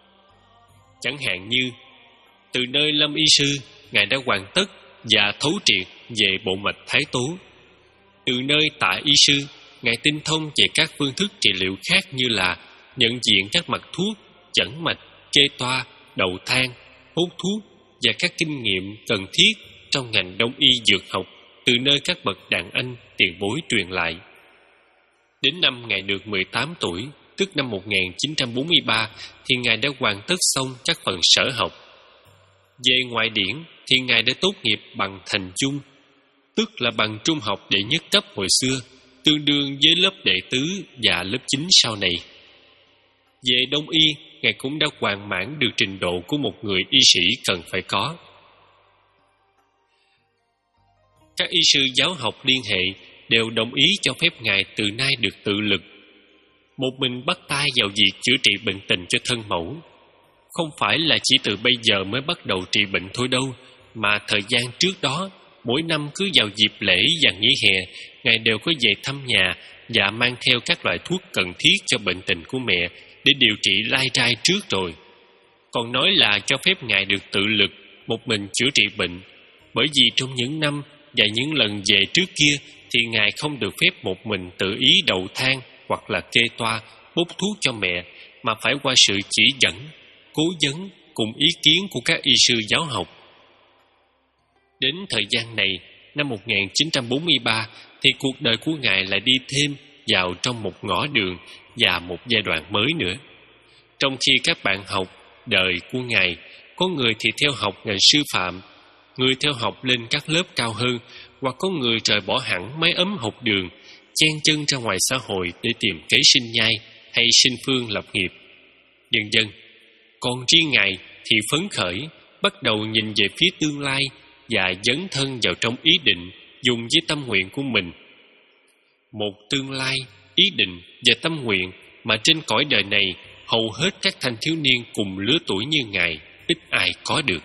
Chẳng hạn như từ nơi Lâm y sư, Ngài đã hoàn tất và thấu triệt về bộ mạch thái tố. Từ nơi Tạ y sư, Ngài tinh thông về các phương thức trị liệu khác như là nhận diện các mặt thuốc, chẩn mạch, kê toa, đầu thang, hút thuốc và các kinh nghiệm cần thiết trong ngành đông y dược học từ nơi các bậc đàn anh tiền bối truyền lại. Đến năm Ngài được mười tám tuổi, tức năm một nghìn chín trăm bốn mươi ba, thì Ngài đã hoàn tất xong các phần sở học. Về ngoại điển thì Ngài đã tốt nghiệp bằng thành trung, tức là bằng trung học đệ nhất cấp hồi xưa, tương đương với lớp đệ tứ và lớp chín sau này. Về đông y, Ngài cũng đã hoàn mãn được trình độ của một người y sĩ cần phải có. Các y sư giáo học liên hệ đều đồng ý cho phép Ngài từ nay được tự lực, một mình bắt tay vào việc chữa trị bệnh tình cho thân mẫu. không phải là chỉ từ bây giờ mới bắt đầu trị bệnh thôi đâu, mà thời gian trước đó, mỗi năm cứ vào dịp lễ và nghỉ hè, Ngài đều có về thăm nhà và mang theo các loại thuốc cần thiết cho bệnh tình của mẹ để điều trị lai rai trước rồi. Còn nói là cho phép Ngài được tự lực một mình chữa trị bệnh, bởi vì trong những năm và những lần về trước kia thì Ngài không được phép một mình tự ý đầu thang hoặc là kê toa bốc thuốc cho mẹ, mà phải qua sự chỉ dẫn, cố vấn cùng ý kiến của các y sư giáo học. Đến thời gian này, năm một nghìn chín trăm bốn mươi ba, thì cuộc đời của Ngài lại đi thêm vào trong một ngõ đường và một giai đoạn mới nữa. Trong khi các bạn học đời của Ngài, có người thì theo học ngành sư phạm, người theo học lên các lớp cao hơn, hoặc có người rời bỏ hẳn mái ấm học đường, chen chân ra ngoài xã hội để tìm kế sinh nhai hay sinh phương lập nghiệp. Dần dần, còn riêng Ngài thì phấn khởi, bắt đầu nhìn về phía tương lai và dấn thân vào trong ý định dùng với tâm nguyện của mình. Một tương lai, ý định và tâm nguyện mà trên cõi đời này hầu hết các thanh thiếu niên cùng lứa tuổi như Ngài ít ai có được.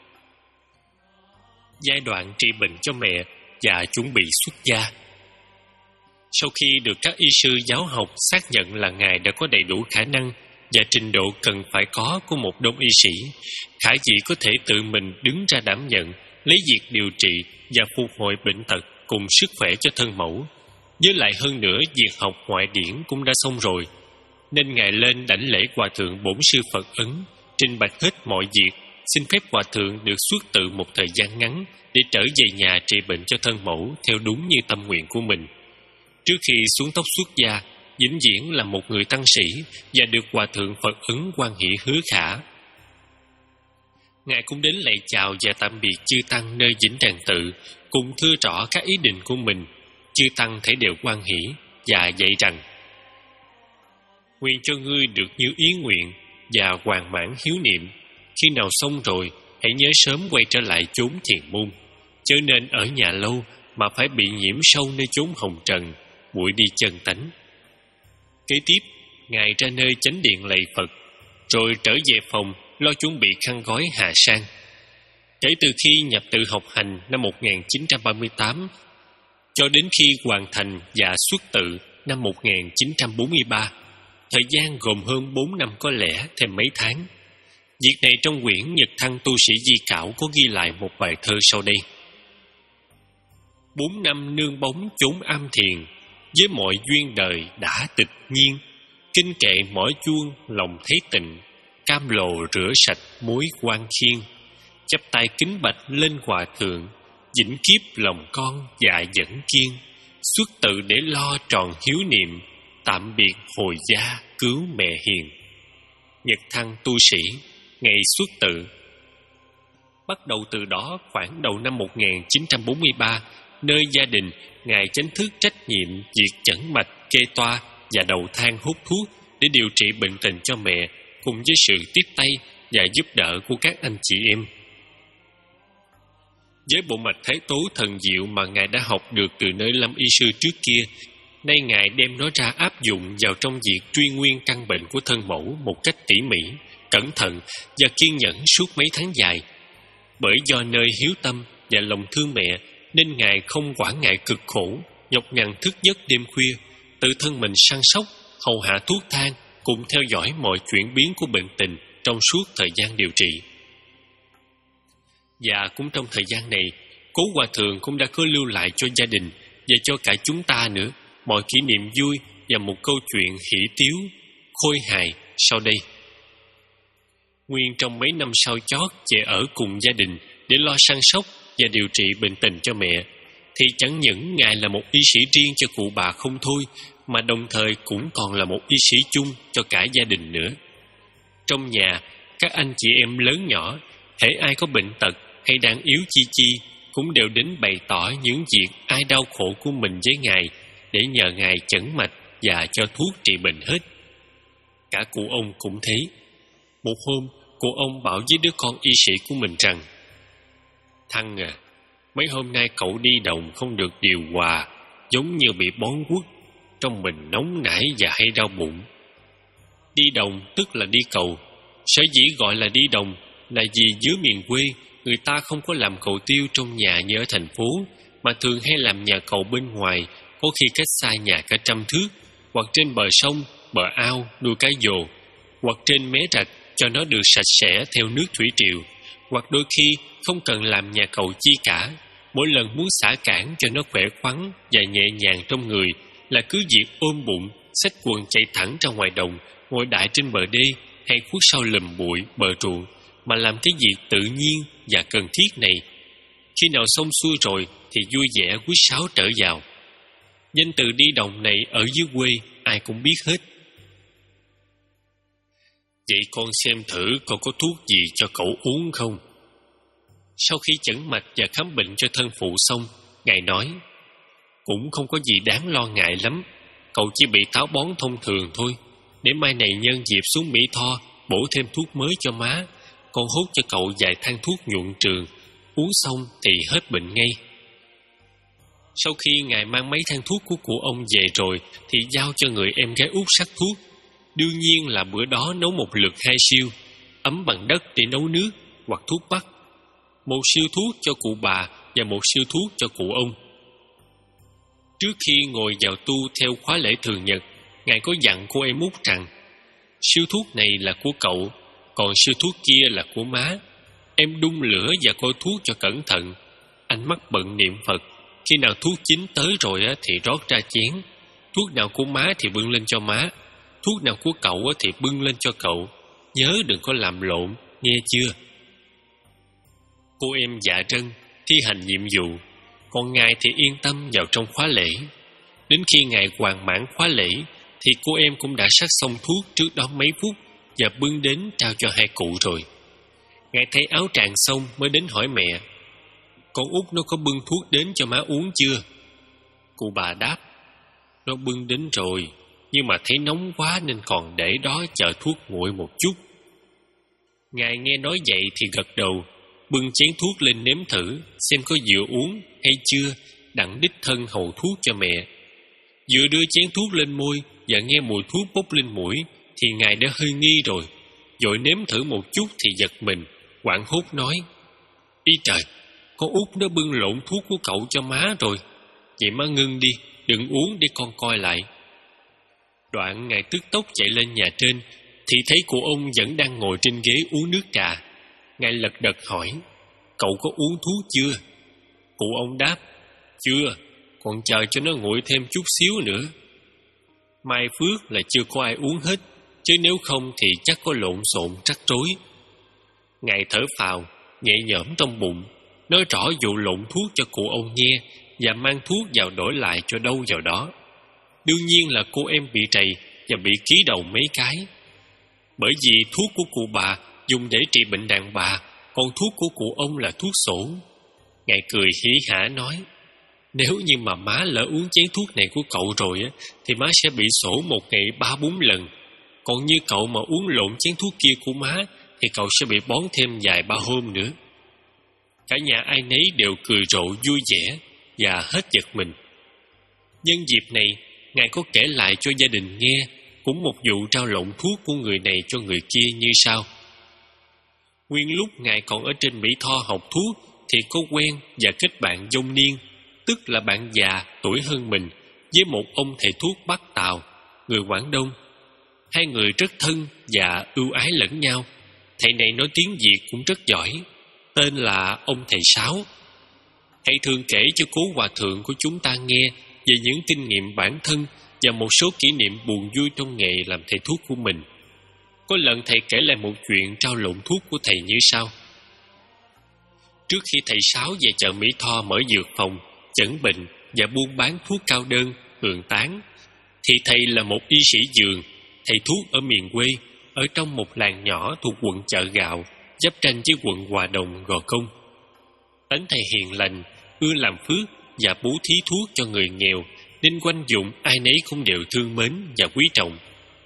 Giai đoạn trị bệnh cho mẹ và chuẩn bị xuất gia. Sau khi được các y sư giáo học xác nhận là Ngài đã có đầy đủ khả năng và trình độ cần phải có của một đông y sĩ, khả dĩ có thể tự mình đứng ra đảm nhận lấy việc điều trị và phục hồi bệnh tật cùng sức khỏe cho thân mẫu. Với lại hơn nữa, việc học ngoại điển cũng đã xong rồi, nên Ngài lên đảnh lễ Hòa thượng Bổn Sư Phật Ấn, trình bạch hết mọi việc, xin phép Hòa thượng được xuất tự một thời gian ngắn để trở về nhà trị bệnh cho thân mẫu theo đúng như tâm nguyện của mình. Trước khi xuống tóc xuất gia, vĩnh viễn là một người tăng sĩ và được Hòa thượng Phật Ấn hoan hỷ hứa khả. Ngài cũng đến lạy chào và tạm biệt chư tăng nơi Vĩnh Tràng Tự, cùng thưa rõ các ý định của mình. Chư tăng thấy đều hoan hỷ và dạy rằng: nguyện cho ngươi được như ý nguyện và hoàn mãn hiếu niệm. Khi nào xong rồi, hãy nhớ sớm quay trở lại chốn thiền môn, chớ nên ở nhà lâu mà phải bị nhiễm sâu nơi chốn hồng trần, bụi đi chân tánh. Kế tiếp, Ngài ra nơi chánh điện lạy Phật, rồi trở về phòng lo chuẩn bị khăn gói hạ sang. Kể từ khi nhập tự học hành năm một nghìn chín trăm ba mươi tám cho đến khi hoàn thành và xuất tự năm một nghìn chín trăm bốn mươi ba, thời gian gồm hơn bốn năm có lẽ thêm mấy tháng. Việc này trong quyển Nhật Thăng Tu Sĩ Di Cảo có ghi lại một bài thơ sau đây: bốn năm nương bóng chốn am thiền, với mọi duyên đời đã tịch nhiên. Kinh kệ mỏi chuông lòng thấy tịnh, cam lồ rửa sạch mối quan khiên. Chắp tay kính bạch lên Hòa thượng, vĩnh kiếp lòng con dạ dẫn kiên. Xuất tự để lo tròn hiếu niệm, tạm biệt hồi gia cứu mẹ hiền. Nhật Thăng Tu Sĩ, ngày xuất tự. Bắt đầu từ đó, khoảng đầu năm một nghìn chín trăm bốn mươi ba, nơi gia đình, Ngài chính thức trách nhiệm việc chẩn mạch, kê toa và đầu thang hút thuốc để điều trị bệnh tình cho mẹ, cùng với sự tiếp tay và giúp đỡ của các anh chị em. Với bộ mạch thái tố thần diệu mà Ngài đã học được từ nơi lâm y sư trước kia, nay Ngài đem nó ra áp dụng vào trong việc truy nguyên căn bệnh của thân mẫu một cách tỉ mỉ, cẩn thận và kiên nhẫn suốt mấy tháng dài. Bởi do nơi hiếu tâm và lòng thương mẹ, nên Ngài không quản ngại cực khổ, nhọc nhằn thức giấc đêm khuya, tự thân mình săn sóc, hầu hạ thuốc thang, cùng theo dõi mọi chuyển biến của bệnh tình trong suốt thời gian điều trị. Và cũng trong thời gian này, Cố Hòa Thượng cũng đã có lưu lại cho gia đình và cho cả chúng ta nữa mọi kỷ niệm vui và một câu chuyện hỷ tiếu, khôi hài sau đây. Nguyên trong mấy năm sau chót về ở cùng gia đình để lo săn sóc và điều trị bệnh tình cho mẹ, thì chẳng những Ngài là một y sĩ riêng cho cụ bà không thôi, mà đồng thời cũng còn là một y sĩ chung cho cả gia đình nữa. Trong nhà, các anh chị em lớn nhỏ, hễ ai có bệnh tật hay đang yếu chi chi, cũng đều đến bày tỏ những việc ai đau khổ của mình với Ngài, để nhờ Ngài chẩn mạch và cho thuốc trị bệnh hết. Cả cụ ông cũng thế. Một hôm, cụ ông bảo với đứa con y sĩ của mình rằng: Thăng à, mấy hôm nay cậu đi đồng không được điều hòa, giống như bị bón quất, trong mình nóng nảy và hay đau bụng. Đi đồng tức là đi cầu, Sở dĩ gọi là đi đồng là vì dưới miền quê người ta không có làm cầu tiêu trong nhà như ở thành phố, mà thường hay làm nhà cầu bên ngoài, có khi cách xa nhà cả trăm thước, hoặc trên bờ sông, bờ ao nuôi cá dồ, hoặc trên mé rạch cho nó được sạch sẽ theo nước thủy triều, hoặc đôi khi không cần làm nhà cầu chi cả. Mỗi lần muốn xả cản cho nó khỏe khoắn và nhẹ nhàng trong người là cứ việc ôm bụng, xách quần chạy thẳng ra ngoài đồng, ngồi đại trên bờ đê hay khuất sau lùm bụi bờ ruộng, mà làm cái việc tự nhiên và cần thiết này. Khi nào xong xuôi rồi thì vui vẻ quýt sáo trở vào. Danh từ đi đồng này ở dưới quê ai cũng biết hết. Vậy con xem thử con có thuốc gì cho cậu uống không? Sau khi chẩn mạch và khám bệnh cho thân phụ xong, Ngài nói, cũng không có gì đáng lo ngại lắm. Cậu chỉ bị táo bón thông thường thôi. Để mai này nhân dịp xuống Mỹ Tho bổ thêm thuốc mới cho má. Con hốt cho cậu vài thang thuốc nhuận trường, uống xong thì hết bệnh ngay. Sau khi Ngài mang mấy thang thuốc của cụ ông về rồi thì giao cho người em gái út sắc thuốc. Đương nhiên là bữa đó nấu một lượt hai siêu, ấm bằng đất để nấu nước hoặc thuốc bắc. Một siêu thuốc cho cụ bà và một siêu thuốc cho cụ ông. Trước khi ngồi vào tu theo khóa lễ thường nhật, Ngài có dặn cô em út rằng siêu thuốc này là của cậu, còn siêu thuốc kia là của má. Em đun lửa và coi thuốc cho cẩn thận. Anh mắc bận niệm Phật. Khi nào thuốc chín tới rồi thì rót ra chén. Thuốc nào của má thì bưng lên cho má, thuốc nào của cậu thì bưng lên cho cậu. Nhớ đừng có làm lộn, nghe chưa? Cô em dạ rân, thi hành nhiệm vụ. Còn Ngài thì yên tâm vào trong khóa lễ. Đến khi Ngài hoàn mãn khóa lễ thì cô em cũng đã sắc xong thuốc trước đó mấy phút và bưng đến trao cho hai cụ rồi. Ngài thấy áo tràng xong mới đến hỏi mẹ, con út nó có bưng thuốc đến cho má uống chưa? Cụ bà đáp, nó bưng đến rồi, nhưng mà thấy nóng quá nên còn để đó chờ thuốc nguội một chút. Ngài nghe nói vậy thì gật đầu, bưng chén thuốc lên nếm thử xem có vừa uống hay chưa, đặng đích thân hầu thuốc cho mẹ. Vừa đưa chén thuốc lên môi và nghe mùi thuốc bốc lên mũi thì Ngài đã hơi nghi rồi, vội nếm thử một chút thì giật mình, hoảng hốt nói, ý trời, con út nó bưng lộn thuốc của cậu cho má rồi. Vậy má ngưng đi, đừng uống để con coi lại. Đoạn Ngài tức tốc chạy lên nhà trên thì thấy cụ ông vẫn đang ngồi trên ghế uống nước trà. Ngài lật đật hỏi, cậu có uống thuốc chưa? Cụ ông đáp, chưa, còn chờ cho nó nguội thêm chút xíu nữa. Mai phước là chưa có ai uống hết, chứ nếu không thì chắc có lộn xộn rắc rối. Ngài thở phào, nhẹ nhõm trong bụng, nói rõ vụ lộn thuốc cho cụ ông nghe và mang thuốc vào đổi lại cho đâu vào đó. Đương nhiên là cô em bị trầy và bị ký đầu mấy cái. Bởi vì thuốc của cụ bà dùng để trị bệnh đàn bà, còn thuốc của cụ ông là thuốc sổ. Ngài cười hỉ hả nói, nếu như mà má lỡ uống chén thuốc này của cậu rồi á, thì má sẽ bị sổ một ngày ba bốn lần. Còn như cậu mà uống lộn chén thuốc kia của má thì cậu sẽ bị bón thêm vài ba hôm nữa. Cả nhà ai nấy đều cười rộ vui vẻ và hết giật mình. Nhân dịp này, Ngài có kể lại cho gia đình nghe cũng một vụ trao lộn thuốc của người này cho người kia như sau. Nguyên lúc Ngài còn ở trên Mỹ Tho học thuốc thì có quen và kết bạn dông niên, tức là bạn già tuổi hơn mình, với một ông thầy thuốc Bắc Tàu, người Quảng Đông. Hai người rất thân và ưu ái lẫn nhau. Thầy này nói tiếng Việt cũng rất giỏi, tên là ông thầy Sáu. Thầy thường kể cho cố hòa thượng của chúng ta nghe về những kinh nghiệm bản thân và một số kỷ niệm buồn vui trong nghề làm thầy thuốc của mình. Có lần thầy kể lại một chuyện trao lộn thuốc của thầy như sau. Trước khi thầy Sáu về chợ Mỹ Tho mở dược phòng, chẩn bệnh và buôn bán thuốc cao đơn, hường tán, thì thầy là một y sĩ dược, thầy thuốc ở miền quê, ở trong một làng nhỏ thuộc quận Chợ Gạo, giáp ranh với quận Hòa Đồng, Gò Công. Tánh thầy hiền lành, ưa làm phước và bố thí thuốc cho người nghèo, nên quanh vùng ai nấy cũng đều thương mến và quý trọng.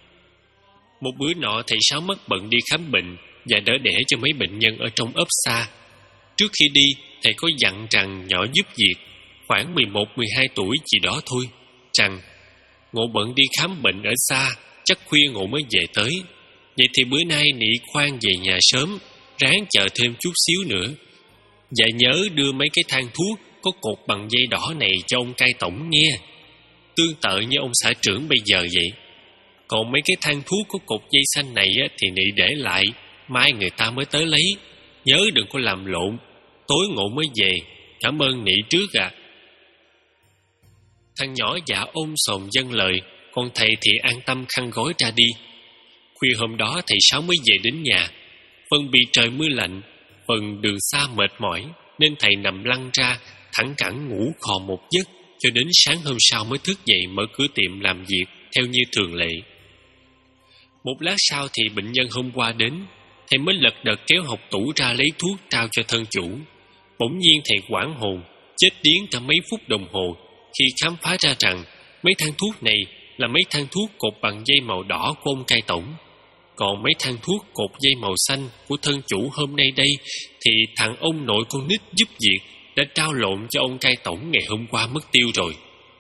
Một bữa nọ thầy Sáu mất bận đi khám bệnh và đỡ đẻ cho mấy bệnh nhân ở trong ấp xa. Trước khi đi, thầy có dặn rằng nhỏ giúp việc, khoảng mười một mười hai tuổi gì đó thôi, rằng ngộ bận đi khám bệnh ở xa, chắc khuya ngộ mới về tới. vậy thì bữa nay nị khoan về nhà sớm, ráng chờ thêm chút xíu nữa. Và nhớ đưa mấy cái thang thuốc có cột bằng dây đỏ này cho ông cai tổng nghe. Tương tự như ông xã trưởng bây giờ vậy. Còn mấy cái thang thuốc có cột dây xanh này á, thì nị để lại, mai người ta mới tới lấy. Nhớ đừng có làm lộn, tối ngộ mới về. Cảm ơn nị trước ạ. À. Thằng nhỏ dạ ôm sòm dâng lời, còn thầy thì an tâm khăn gói ra đi. Khuya hôm đó thầy Sáu mới về đến nhà. Phần bị trời mưa lạnh, phần đường xa mệt mỏi, nên thầy nằm lăn ra, thẳng cẳng ngủ khò một giấc, cho đến sáng hôm sau mới thức dậy mở cửa tiệm làm việc theo như thường lệ. Một lát sau thì bệnh nhân hôm qua đến, thầy mới lật đật kéo hộc tủ ra lấy thuốc trao cho thân chủ. Bỗng nhiên thầy hoảng hồn, chết điếng cả mấy phút đồng hồ khi khám phá ra rằng mấy thang thuốc này là mấy thang thuốc cột bằng dây màu đỏ của ông cai tổng. Còn mấy thang thuốc cột dây màu xanh của thân chủ hôm nay đây thì thằng ông nội con nít giúp việc đã trao lộn cho ông cai tổng ngày hôm qua mất tiêu rồi.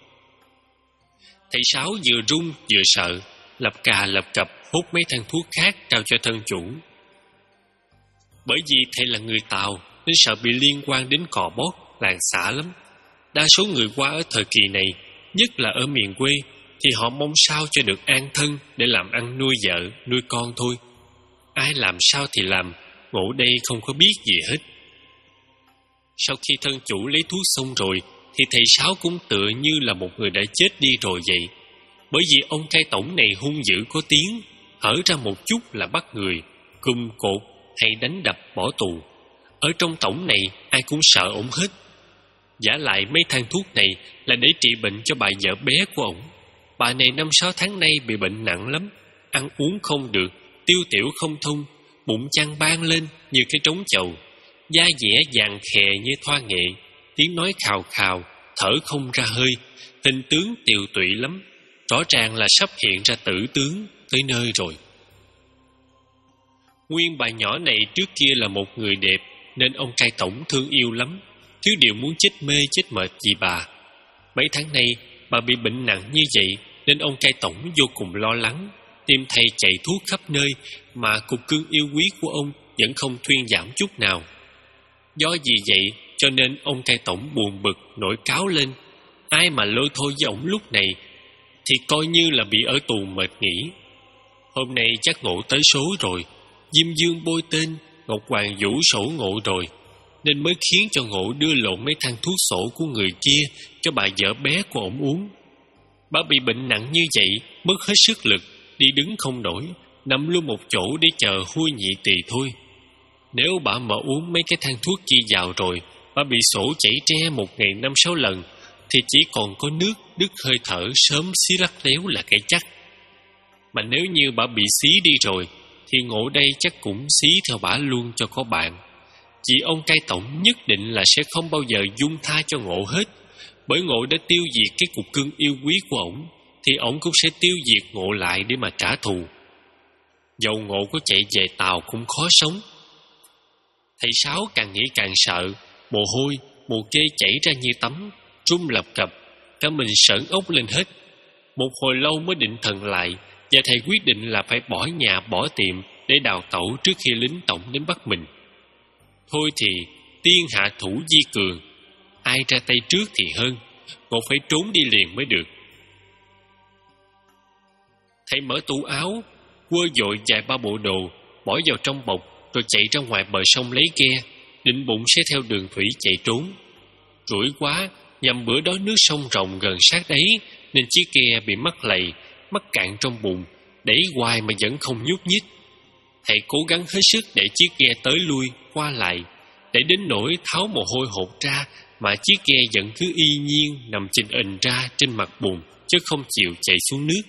Thầy Sáu vừa run vừa sợ, lập cà lập cập hút mấy thang thuốc khác trao cho thân chủ. Bởi vì thầy là người Tàu nên sợ bị liên quan đến cò bót, làng xã lắm. Đa số người qua ở thời kỳ này, nhất là ở miền quê, thì họ mong sao cho được an thân để làm ăn nuôi vợ, nuôi con thôi. Ai làm sao thì làm, ngộ đây không có biết gì hết. Sau khi thân chủ lấy thuốc xong rồi, thì thầy Sáu cũng tựa như là một người đã chết đi rồi vậy. Bởi vì ông cai tổng này hung dữ có tiếng, hở ra một chút là bắt người, cùm cột hay đánh đập bỏ tù. Ở trong tổng này ai cũng sợ ổng hết. Giả lại mấy thang thuốc này là để trị bệnh cho bà vợ bé của ổng. Bà này năm sáu tháng nay bị bệnh nặng lắm, ăn uống không được, tiêu tiểu không thông, bụng chăn ban lên như cái trống chầu, da dẻ vàng khè như thoa nghệ, tiếng nói khào khào, thở không ra hơi, hình tướng tiều tụy lắm, rõ ràng là sắp hiện ra tử tướng tới nơi rồi. Nguyên bà nhỏ này trước kia là một người đẹp, nên ông cai tổng thương yêu lắm, thiếu điều muốn chết mê chết mệt vì bà. Mấy tháng nay bà bị bệnh nặng như vậy nên ông cai tổng vô cùng lo lắng, tìm thầy chạy thuốc khắp nơi mà cục cưng yêu quý của ông vẫn không thuyên giảm chút nào. Do vì vậy cho nên ông cai tổng buồn bực nổi cáu lên. Ai mà lôi thôi với ổng lúc này thì coi như là bị ở tù mệt nghỉ. Hôm nay chắc ngộ tới số rồi, Diêm Dương bôi tên, Ngọc Hoàng vũ sổ ngộ rồi, nên mới khiến cho ngộ đưa lộn mấy thang thuốc sổ của người kia cho bà vợ bé của ổng uống. Bà bị bệnh nặng như vậy, mất hết sức lực, đi đứng không nổi, nằm luôn một chỗ để chờ hôi nhị tỳ thôi. Nếu bà mà uống mấy cái thang thuốc kia vào rồi, bà bị sổ chảy tre một ngày năm sáu lần, thì chỉ còn có nước đứt hơi thở sớm xí lắc léo là cái chắc. Mà nếu như bà bị xí đi rồi, thì ngộ đây chắc cũng xí theo bà luôn cho có bạn. Vì ông cai tổng nhất định là sẽ không bao giờ dung tha cho ngộ hết. Bởi ngộ đã tiêu diệt cái cục cưng yêu quý của ổng, thì ổng cũng sẽ tiêu diệt ngộ lại để mà trả thù. Dầu ngộ có chạy về Tàu cũng khó sống. Thầy Sáu càng nghĩ càng sợ, mồ hôi, mồ kê chảy ra như tắm, run lập cập, cả mình sởn ốc lên hết. Một hồi lâu mới định thần lại, và thầy quyết định là phải bỏ nhà bỏ tiệm để đào tẩu trước khi lính tổng đến bắt mình. Thôi thì tiên hạ thủ di cường, ai ra tay trước thì hơn, ngộ phải trốn đi liền mới được. Thầy mở tủ áo, quơ dội vài ba bộ đồ, bỏ vào trong bọc, rồi chạy ra ngoài bờ sông lấy ghe, định bụng sẽ theo đường thủy chạy trốn. Rủi quá, nhằm bữa đó nước sông rộng gần sát đấy, nên chiếc ghe bị mắc lầy, mắc cạn trong bùn, đẩy hoài mà vẫn không nhúc nhích. Thầy cố gắng hết sức để chiếc ghe tới lui, qua lại, để đến nỗi tháo mồ hôi hột ra, mà chiếc ghe vẫn cứ y nhiên nằm chình ình ra trên mặt bùn, chứ không chịu chạy xuống nước.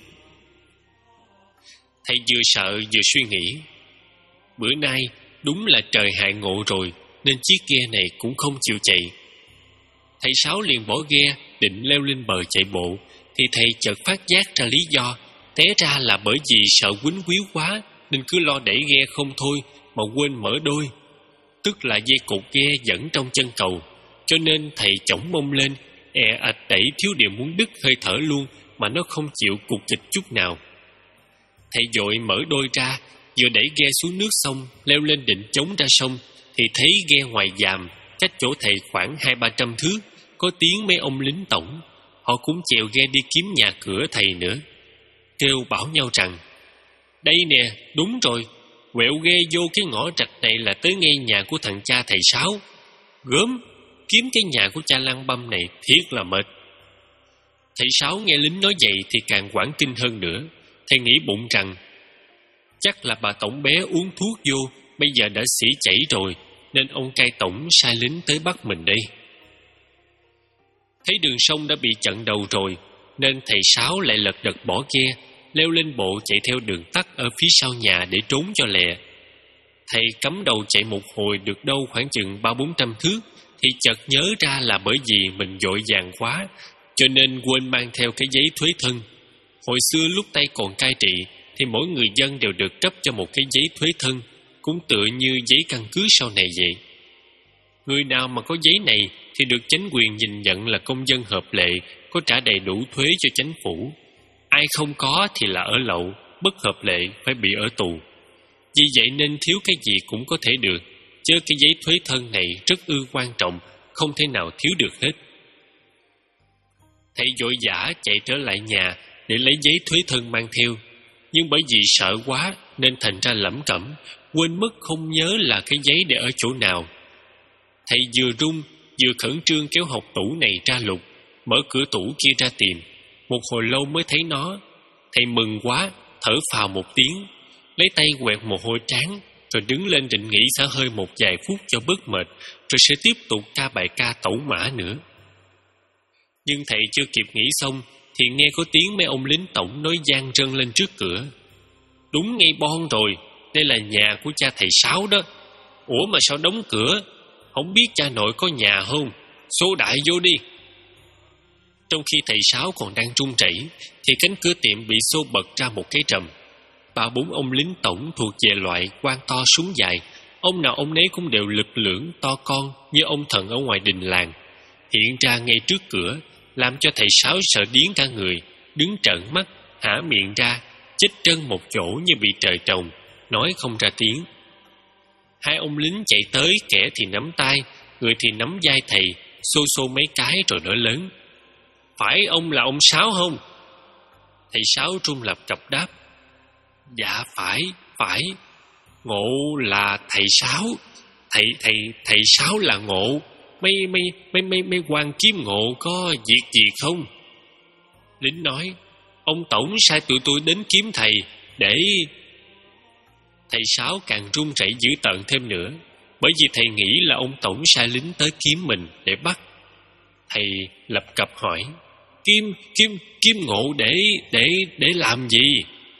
Thầy vừa sợ vừa suy nghĩ, bữa nay đúng là trời hại ngộ rồi, nên chiếc ghe này cũng không chịu chạy. Thầy Sáu liền bỏ ghe, định leo lên bờ chạy bộ, thì thầy chợt phát giác ra lý do. Té ra là bởi vì sợ quýnh quýu quá, nên cứ lo đẩy ghe không thôi mà quên mở đôi, tức là dây cột ghe dẫn trong chân cầu. Cho nên thầy chổng mông lên, e ạch đẩy thiếu điều muốn đứt hơi thở luôn, mà nó không chịu cục kịch chút nào. Thầy vội mở đôi ra, vừa đẩy ghe xuống nước sông, leo lên định chống ra sông, thì thấy ghe ngoài giàm, cách chỗ thầy khoảng hai ba trăm thước, có tiếng mấy ông lính tổng. Họ cũng chèo ghe đi kiếm nhà cửa thầy nữa, kêu bảo nhau rằng: đây nè, đúng rồi, quẹo ghe vô cái ngõ rạch này là tới ngay nhà của thằng cha thầy Sáu. Gớm, kiếm cái nhà của cha Lăng Băm này thiệt là mệt. Thầy Sáu nghe lính nói vậy thì càng hoảng kinh hơn nữa. Thầy nghĩ bụng rằng chắc là bà tổng bé uống thuốc vô, bây giờ đã xỉ chảy rồi, nên ông cai tổng sai lính tới bắt mình đây. Thấy đường sông đã bị chặn đầu rồi, nên thầy Sáu lại lật đật bỏ ghe, leo lên bộ chạy theo đường tắt ở phía sau nhà để trốn cho lẹ. Thầy cắm đầu chạy một hồi được đâu khoảng chừng ba bốn trăm thước, thì chợt nhớ ra là bởi vì mình vội vàng quá, cho nên quên mang theo cái giấy thuế thân. Hồi xưa lúc Tây còn cai trị thì mỗi người dân đều được cấp cho một cái giấy thuế thân, cũng tựa như giấy căn cước sau này vậy. Người nào mà có giấy này thì được chính quyền nhìn nhận là công dân hợp lệ, có trả đầy đủ thuế cho chính phủ. Ai không có thì là ở lậu, bất hợp lệ phải bị ở tù. Vì vậy nên thiếu cái gì cũng có thể được, chứ cái giấy thuế thân này rất ư quan trọng, không thể nào thiếu được hết. Thầy vội vã chạy trở lại nhà để lấy giấy thuế thân mang theo, nhưng bởi vì sợ quá nên thành ra lẩm cẩm, quên mất không nhớ là cái giấy để ở chỗ nào. Thầy vừa run vừa khẩn trương kéo hộc tủ này ra lục, mở cửa tủ kia ra tìm. Một hồi lâu mới thấy nó. Thầy mừng quá, thở phào một tiếng, lấy tay quẹt mồ hôi trán, rồi đứng lên định nghỉ xả hơi một vài phút cho bớt mệt, rồi sẽ tiếp tục ca bài ca tẩu mã nữa. Nhưng thầy chưa kịp nghĩ xong thì nghe có tiếng mấy ông lính tổng nói vang rân lên trước cửa: đúng ngay bon rồi, đây là nhà của cha thầy Sáu đó. Ủa mà sao đóng cửa? Không biết cha nội có nhà không? Số đại vô đi. Trong khi thầy Sáu còn đang run rẩy thì cánh cửa tiệm bị xô bật ra một cái rầm. Ba bốn ông lính tổng thuộc về loại quan to súng dài, ông nào ông nấy cũng đều lực lưỡng to con như ông thần ở ngoài đình làng, hiện ra ngay trước cửa, làm cho thầy Sáu sợ điếng cả người, đứng trợn mắt, há miệng ra, chích chân một chỗ như bị trời trồng, nói không ra tiếng. Hai ông lính chạy tới, kẻ thì nắm tay, người thì nắm vai thầy, xô xô mấy cái rồi nói lớn: phải ông là ông Sáu không? Thầy Sáu run lập cập đáp: dạ phải, phải. Ngộ là thầy Sáu. Thầy, thầy, thầy Sáu là Ngộ. Mấy, mấy, mấy, mấy, mấy quan kiếm Ngộ có việc gì không? Lính nói: ông tổng sai tụi tôi đến kiếm thầy để... Thầy Sáu càng run rẩy dữ tợn thêm nữa, bởi vì thầy nghĩ là ông tổng sai lính tới kiếm mình để bắt. Thầy lập cập hỏi: Kiếm, kiếm, kiếm Ngộ để, để, để làm gì?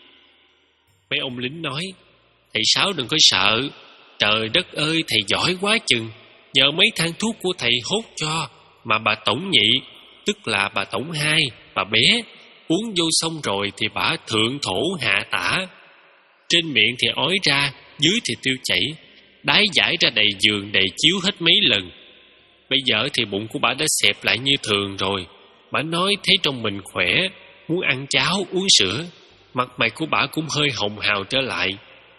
Mấy ông lính nói: thầy Sáu đừng có sợ, trời đất ơi, thầy giỏi quá chừng, nhờ mấy thang thuốc của thầy hốt cho, mà bà tổng nhị, tức là bà tổng hai, bà bé, uống vô xong rồi thì bà thượng thổ hạ tả. Trên miệng thì ói ra, dưới thì tiêu chảy, đái giải ra đầy giường đầy chiếu hết mấy lần. Bây giờ thì bụng của bà đã xẹp lại như thường rồi. Bà nói thấy trong mình khỏe, muốn ăn cháo, uống sữa, mặt mày của bà cũng hơi hồng hào trở lại.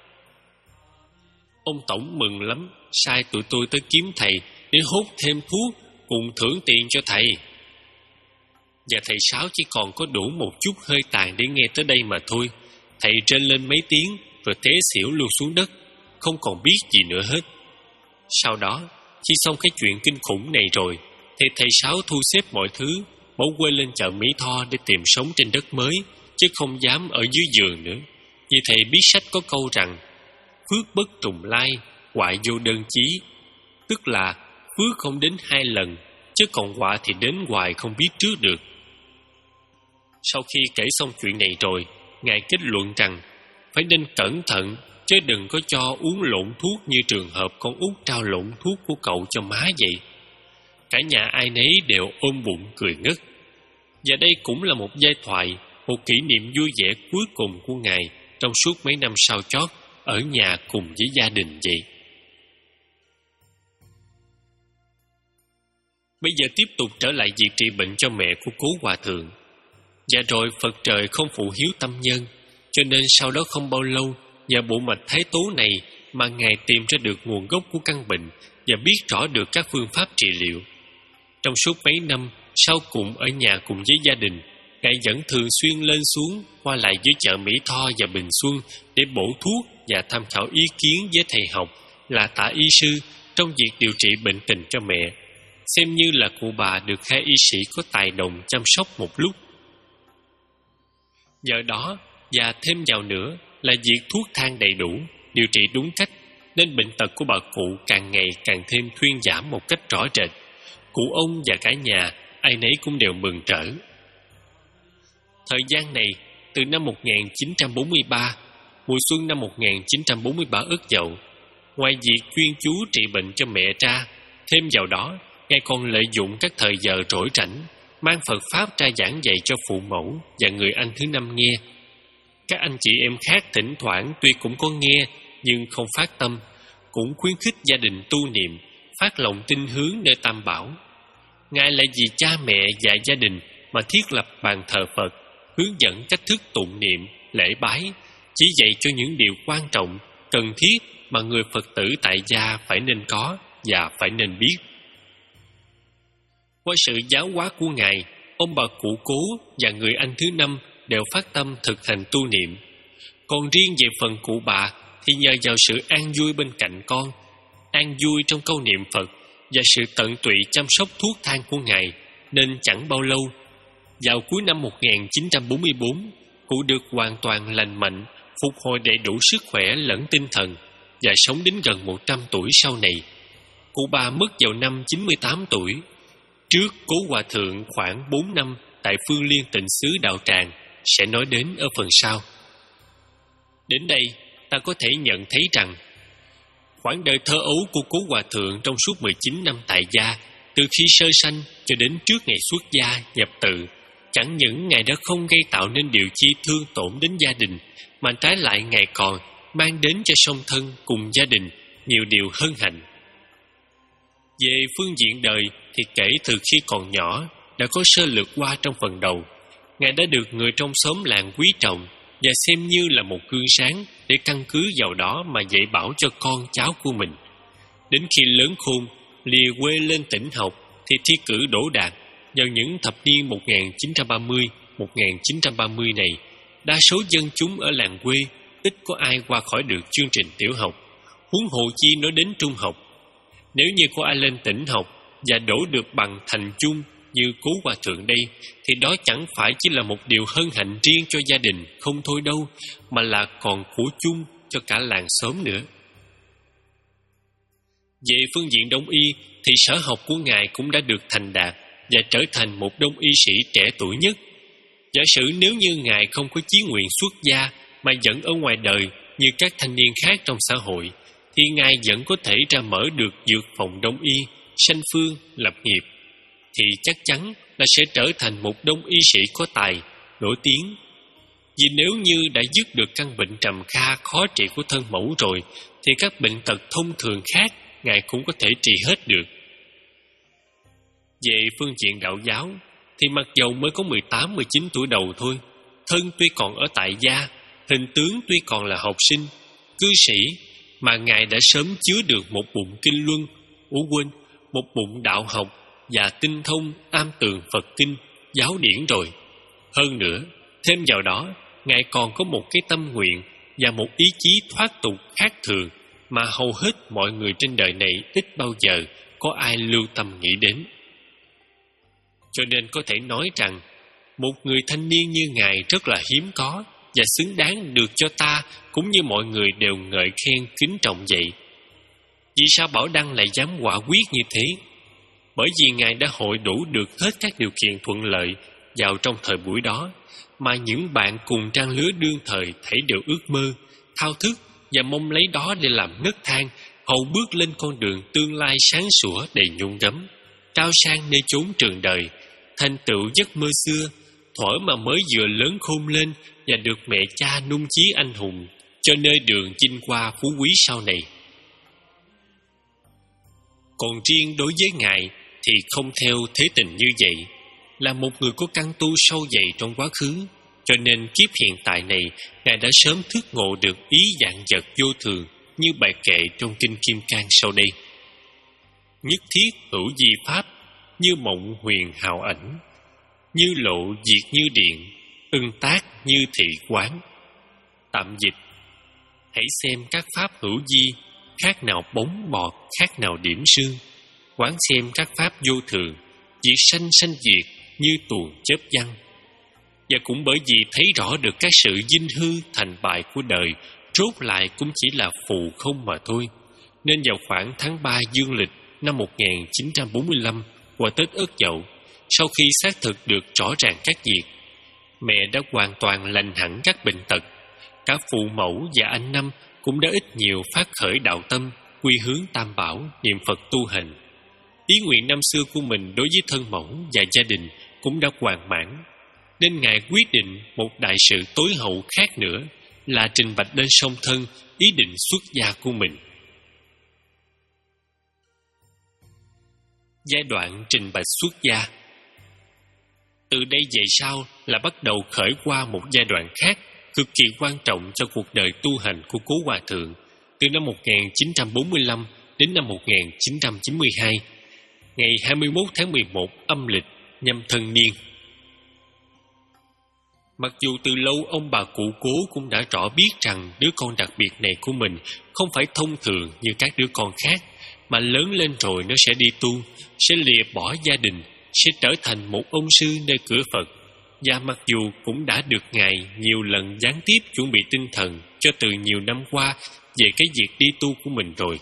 Ông tổng mừng lắm, sai tụi tôi tới kiếm thầy để hốt thêm thuốc, cùng thưởng tiền cho thầy. Và thầy Sáu chỉ còn có đủ một chút hơi tàn để nghe tới đây mà thôi. Thầy rên lên mấy tiếng rồi té xỉu luôn xuống đất, không còn biết gì nữa hết. Sau đó, khi xong cái chuyện kinh khủng này rồi, thì thầy Sáu thu xếp mọi thứ, bỏ quê lên chợ Mỹ Tho để tìm sống trên đất mới, chứ không dám ở dưới giường nữa. Vì thầy biết sách có câu rằng: phước bất trùng lai, họa vô đơn chí. Tức là phước không đến hai lần, chứ còn họa thì đến hoài không biết trước được. Sau khi kể xong chuyện này rồi, Ngài kết luận rằng phải nên cẩn thận, chứ đừng có cho uống lộn thuốc như trường hợp con út trao lộn thuốc của cậu cho má vậy. Cả nhà ai nấy đều ôm bụng cười ngất. Và đây cũng là một giai thoại, một kỷ niệm vui vẻ cuối cùng của Ngài trong suốt mấy năm sau chót ở nhà cùng với gia đình vậy. Bây giờ tiếp tục trở lại việc trị bệnh cho mẹ của cố hòa thượng. Và rồi Phật trời không phụ hiếu tâm nhân, cho nên sau đó không bao lâu, nhờ bộ mạch thái tố này mà Ngài tìm ra được nguồn gốc của căn bệnh và biết rõ được các phương pháp trị liệu. Trong suốt mấy năm sau cùng ở nhà cùng với gia đình, Ngài vẫn thường xuyên lên xuống, qua lại với chợ Mỹ Tho và Bình Xuân để bổ thuốc và tham khảo ý kiến với thầy học là Tạ y sư trong việc điều trị bệnh tình cho mẹ, xem như là cụ bà được hai y sĩ có tài đồng chăm sóc một lúc. Nhờ đó và thêm vào nữa là việc thuốc thang đầy đủ, điều trị đúng cách, nên bệnh tật của bà cụ càng ngày càng thêm thuyên giảm một cách rõ rệt. Cụ ông và cả nhà ai nấy cũng đều mừng rỡ. Thời gian này, từ năm một nghìn chín trăm bốn mươi ba, mùa xuân năm một nghìn chín trăm bốn mươi ba Ất Dậu, ngoài việc chuyên chú trị bệnh cho mẹ ra, thêm vào đó, Ngài còn lợi dụng các thời giờ rỗi rảnh, mang Phật Pháp ra giảng dạy cho phụ mẫu và người anh thứ năm nghe. Các anh chị em khác thỉnh thoảng tuy cũng có nghe, nhưng không phát tâm, cũng khuyến khích gia đình tu niệm, phát lòng tin hướng nơi Tam Bảo. Ngài lại vì cha mẹ và gia đình mà thiết lập bàn thờ Phật, hướng dẫn cách thức tụng niệm, lễ bái, chỉ dạy cho những điều quan trọng, cần thiết mà người Phật tử tại gia phải nên có và phải nên biết. Qua sự giáo hóa của Ngài, ông bà cụ cố và người anh thứ năm đều phát tâm thực hành tu niệm. Còn riêng về phần cụ bà thì nhờ vào sự an vui bên cạnh con, an vui trong câu niệm Phật và sự tận tụy chăm sóc thuốc thang của Ngài, nên chẳng bao lâu, vào cuối năm một nghìn chín trăm bốn mươi bốn, cụ được hoàn toàn lành mạnh, phục hồi đầy đủ sức khỏe lẫn tinh thần và sống đến gần một trăm tuổi sau này. Cụ bà mất vào năm chín mươi tám tuổi, trước Cố Hòa Thượng khoảng bốn năm tại Phương Liên Tịnh xứ Đạo Tràng, sẽ nói đến ở phần sau. Đến đây, ta có thể nhận thấy rằng khoảng đời thơ ấu của Cố Hòa Thượng trong suốt mười chín năm tại gia, từ khi sơ sanh cho đến trước ngày xuất gia nhập tự, chẳng những Ngài đã không gây tạo nên điều chi thương tổn đến gia đình, mà trái lại Ngài còn mang đến cho song thân cùng gia đình nhiều điều hân hạnh. Về phương diện đời thì kể từ khi còn nhỏ đã có sơ lược qua trong phần đầu, Ngài đã được người trong xóm làng quý trọng và xem như là một gương sáng để căn cứ vào đó mà dạy bảo cho con cháu của mình. Đến khi lớn khôn, lìa quê lên tỉnh học thì thi cử đỗ đạt. Vào những thập niên một nghìn chín trăm ba mươi, một nghìn chín trăm ba mươi này, đa số dân chúng ở làng quê ít có ai qua khỏi được chương trình tiểu học, huống hồ chi nói đến trung học. Nếu như có ai lên tỉnh học và đổ được bằng thành trung như Cố Hòa Thượng đây, thì đó chẳng phải chỉ là một điều hân hạnh riêng cho gia đình không thôi đâu, mà là còn của chung cho cả làng xóm nữa. Về phương diện đông y thì sở học của Ngài cũng đã được thành đạt và trở thành một đông y sĩ trẻ tuổi nhất. Giả sử nếu như Ngài không có chí nguyện xuất gia mà vẫn ở ngoài đời như các thanh niên khác trong xã hội, thì Ngài vẫn có thể ra mở được dược phòng đông y, sanh phương, lập nghiệp, thì chắc chắn là sẽ trở thành một đông y sĩ có tài, nổi tiếng. Vì nếu như đã dứt được căn bệnh trầm kha khó trị của thân mẫu rồi, thì các bệnh tật thông thường khác Ngài cũng có thể trị hết được. Về phương diện đạo giáo thì mặc dầu mới có mười tám mười chín tuổi đầu thôi, thân tuy còn ở tại gia, hình tướng tuy còn là học sinh, cư sĩ, mà Ngài đã sớm chứa được một bụng kinh luân, ủ quên, một bụng đạo học và tinh thông am tường Phật kinh, giáo điển rồi. Hơn nữa, thêm vào đó, Ngài còn có một cái tâm nguyện và một ý chí thoát tục khác thường mà hầu hết mọi người trên đời này ít bao giờ có ai lưu tâm nghĩ đến. Cho nên có thể nói rằng, một người thanh niên như Ngài rất là hiếm có và xứng đáng được cho ta cũng như mọi người đều ngợi khen kính trọng vậy. Vì sao Bảo Đăng lại dám quả quyết như thế? Bởi vì Ngài đã hội đủ được hết các điều kiện thuận lợi vào trong thời buổi đó, mà những bạn cùng trang lứa đương thời thấy đều ước mơ, thao thức và mong lấy đó để làm nấc thang hầu bước lên con đường tương lai sáng sủa đầy nhung gấm, cao sang nơi chốn trường đời, thành tựu giấc mơ xưa, thuở mà mới vừa lớn khôn lên và được mẹ cha nung chí anh hùng cho nơi đường chinh qua phú quý sau này. Còn riêng đối với Ngài thì không theo thế tình như vậy. Là một người có căn tu sâu dày trong quá khứ, cho nên kiếp hiện tại này Ngài đã sớm thức ngộ được ý vạn vật vô thường như bài kệ trong Kinh Kim Cang sau đây. Nhất thiết hữu di pháp, như mộng huyền hào ảnh, như lộ diệt như điện, ưng tác như thị quán. Tạm dịch: hãy xem các pháp hữu di, khác nào bóng bọt, khác nào điểm sương. Quán xem các pháp vô thường, diệt sanh sanh diệt như tuồng chớp văng. Và cũng bởi vì thấy rõ được các sự vinh hư thành bại của đời, rốt lại cũng chỉ là phù không mà thôi, nên vào khoảng tháng ba dương lịch năm một nghìn chín trăm bốn mươi lăm, qua Tết Ất Dậu, sau khi xác thực được rõ ràng các việc, mẹ đã hoàn toàn lành hẳn các bệnh tật. Cả phụ mẫu và anh Năm cũng đã ít nhiều phát khởi đạo tâm, quy hướng Tam Bảo, niệm Phật tu hành. Ý nguyện năm xưa của mình đối với thân mẫu và gia đình cũng đã hoàn mãn, nên Ngài quyết định một đại sự tối hậu khác nữa là trình bạch lên song thân ý định xuất gia của mình. Giai đoạn trình bạch xuất gia. Từ đây về sau là bắt đầu khởi qua một giai đoạn khác cực kỳ quan trọng cho cuộc đời tu hành của Cố Hòa Thượng, từ năm một nghìn chín trăm bốn mươi lăm đến năm một nghìn chín trăm chín mươi hai, ngày hai mươi mốt tháng mười một âm lịch Nhâm Thân Niên. Mặc dù từ lâu ông bà cụ Cố cũng đã rõ biết rằng đứa con đặc biệt này của mình không phải thông thường như các đứa con khác, mà lớn lên rồi nó sẽ đi tu, sẽ lìa bỏ gia đình, sẽ trở thành một ông sư nơi cửa Phật. Và mặc dù cũng đã được Ngài nhiều lần gián tiếp chuẩn bị tinh thần cho từ nhiều năm qua về cái việc đi tu của mình rồi.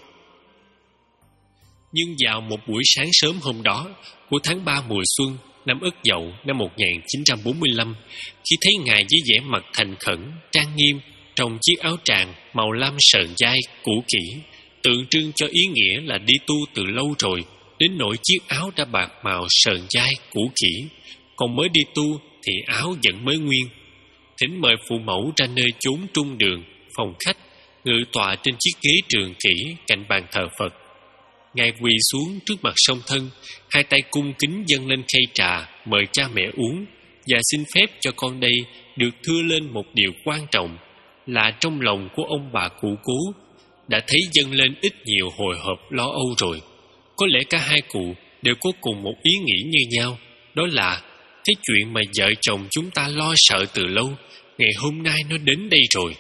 Nhưng vào một buổi sáng sớm hôm đó của tháng ba mùa xuân năm Ất Dậu năm một nghìn chín trăm bốn mươi lăm, khi thấy Ngài với vẻ mặt thành khẩn, trang nghiêm trong chiếc áo tràng màu lam sờn dai cũ kỹ, tượng trưng cho ý nghĩa là đi tu từ lâu rồi, đến nỗi chiếc áo đã bạc màu sờn dai cũ kỹ, còn mới đi tu thì áo vẫn mới nguyên. Thỉnh mời phụ mẫu ra nơi chốn trung đường, phòng khách, ngự tọa trên chiếc ghế trường kỷ cạnh bàn thờ Phật. Ngài quỳ xuống trước mặt song thân, hai tay cung kính dâng lên khay trà mời cha mẹ uống, và xin phép cho con đây được thưa lên một điều quan trọng là trong lòng của ông bà cụ Cố đã thấy dâng lên ít nhiều hồi hộp lo âu rồi. Có lẽ cả hai cụ đều có cùng một ý nghĩ như nhau, đó là cái chuyện mà vợ chồng chúng ta lo sợ từ lâu, ngày hôm nay nó đến đây rồi.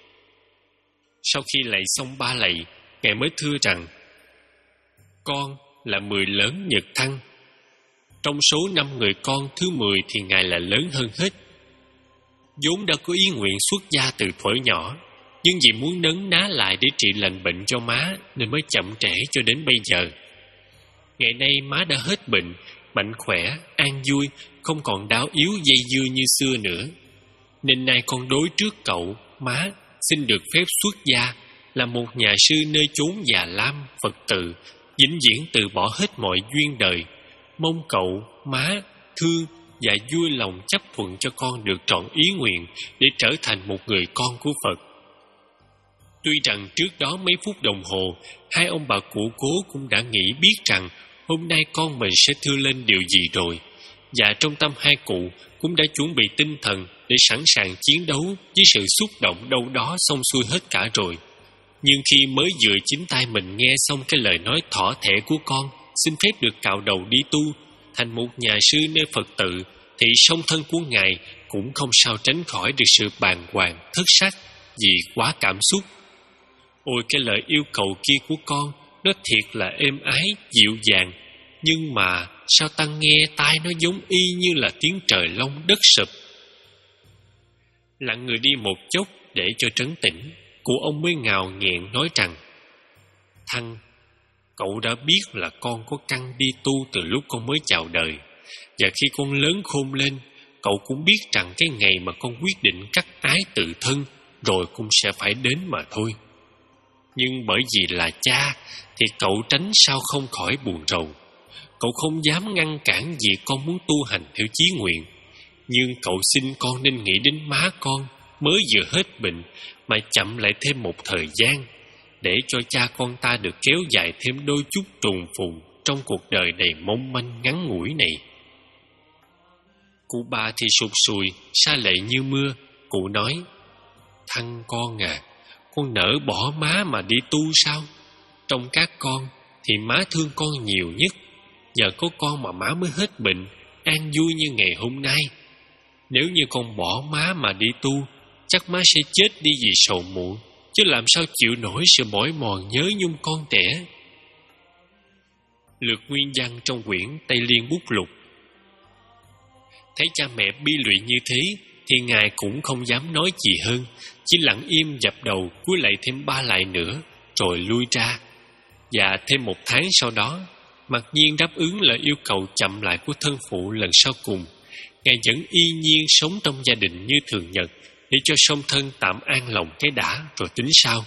Sau khi lạy xong ba lạy, Ngài mới thưa rằng: con là mười lớn Nhật Thăng. Trong số năm người con thứ mười thì Ngài là lớn hơn hết. Vốn đã có ý nguyện xuất gia từ thuở nhỏ, nhưng vì muốn nấn ná lại để trị lành bệnh cho má nên mới chậm trễ cho đến bây giờ. Ngày nay má đã hết bệnh, mạnh khỏe, an vui, không còn đau yếu dây dưa như xưa nữa. Nên nay con đối trước cậu, má, xin được phép xuất gia, là một nhà sư nơi chốn Già Lam, Phật tự, vĩnh viễn từ bỏ hết mọi duyên đời. Mong cậu, má, thương và vui lòng chấp thuận cho con được trọn ý nguyện để trở thành một người con của Phật. Tuy rằng trước đó mấy phút đồng hồ, hai ông bà cụ Cố cũng đã nghĩ biết rằng hôm nay con mình sẽ thưa lên điều gì rồi, và trong tâm hai cụ cũng đã chuẩn bị tinh thần để sẵn sàng chiến đấu với sự xúc động đâu đó xong xuôi hết cả rồi. Nhưng khi mới vừa chính tay mình nghe xong cái lời nói thỏ thẻ của con xin phép được cạo đầu đi tu, thành một nhà sư nơi Phật tự, thì song thân của Ngài cũng không sao tránh khỏi được sự bàng hoàng, thất sắc vì quá cảm xúc. Ôi, cái lời yêu cầu kia của con, nó thiệt là êm ái, dịu dàng, nhưng mà sao ta nghe tai nó giống y như là tiếng trời long đất sụp. Lặng người đi một chốc để cho trấn tĩnh, cụ ông mới ngào nghẹn nói rằng: Thăng, cậu đã biết là con có căn đi tu từ lúc con mới chào đời, và khi con lớn khôn lên, cậu cũng biết rằng cái ngày mà con quyết định cắt ái tự thân rồi cũng sẽ phải đến mà thôi. Nhưng bởi vì là cha thì cậu tránh sao không khỏi buồn rầu. Cậu không dám ngăn cản vì con muốn tu hành theo chí nguyện, nhưng cậu xin con nên nghĩ đến má con mới vừa hết bệnh mà chậm lại thêm một thời gian, để cho cha con ta được kéo dài thêm đôi chút trùng phùng trong cuộc đời đầy mong manh ngắn ngủi này. Cụ bà thì sụt sùi, sa lệ như mưa. Cụ nói: Thằng con à, con nỡ bỏ má mà đi tu sao? Trong các con thì má thương con nhiều nhất. Nhờ có con mà má mới hết bệnh, an vui như ngày hôm nay. Nếu như con bỏ má mà đi tu, chắc má sẽ chết đi vì sầu muộn, chứ làm sao chịu nổi sự mỏi mòn nhớ nhung con trẻ. Lược nguyên văn trong quyển Tây Liên Bút Lục. Thấy cha mẹ bi lụy như thế thì ngài cũng không dám nói gì hơn, chỉ lặng im dập đầu cúi lạy thêm ba lại nữa rồi lui ra. Và thêm một tháng sau đó, mặc nhiên đáp ứng lời yêu cầu chậm lại của thân phụ lần sau cùng, ngài vẫn y nhiên sống trong gia đình như thường nhật, để cho song thân tạm an lòng cái đã rồi tính sau.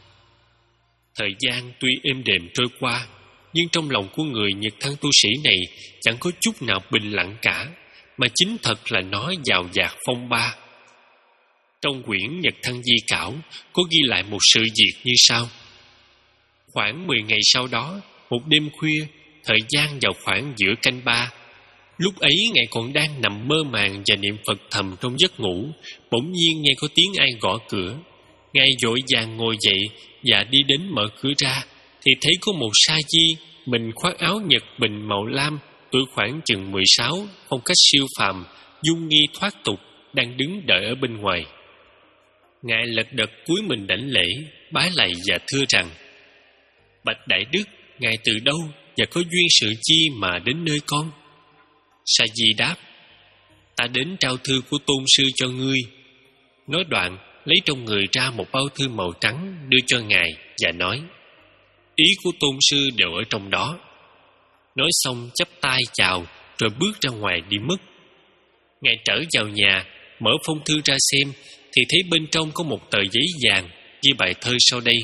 Thời gian tuy êm đềm trôi qua, nhưng trong lòng của người Nhật thân tu sĩ này chẳng có chút nào bình lặng cả, mà chính thật là nó dào dạt phong ba. Trong quyển Nhật Thân Di Cảo có ghi lại một sự việc như sau. Khoảng mười ngày sau đó, một đêm khuya, thời gian vào khoảng giữa canh ba. Lúc ấy ngài còn đang nằm mơ màng và niệm Phật thầm trong giấc ngủ, bỗng nhiên nghe có tiếng ai gõ cửa. Ngài vội vàng ngồi dậy và đi đến mở cửa ra, thì thấy có một sa di, mình khoác áo nhật bình màu lam, tuổi khoảng chừng mười sáu, phong cách siêu phàm, dung nghi thoát tục, đang đứng đợi ở bên ngoài. Ngài lật đật cúi mình đảnh lễ, bái lạy và thưa rằng: Bạch Đại Đức, ngài từ đâu và có duyên sự chi mà đến nơi con? Sa di đáp: Ta đến trao thư của tôn sư cho ngươi. Nói đoạn, lấy trong người ra một bao thư màu trắng đưa cho ngài và nói: Ý của tôn sư đều ở trong đó. Nói xong chắp tay chào rồi bước ra ngoài đi mất. Ngài trở vào nhà, mở phong thư ra xem thì thấy bên trong có một tờ giấy vàng ghi bài thơ sau đây: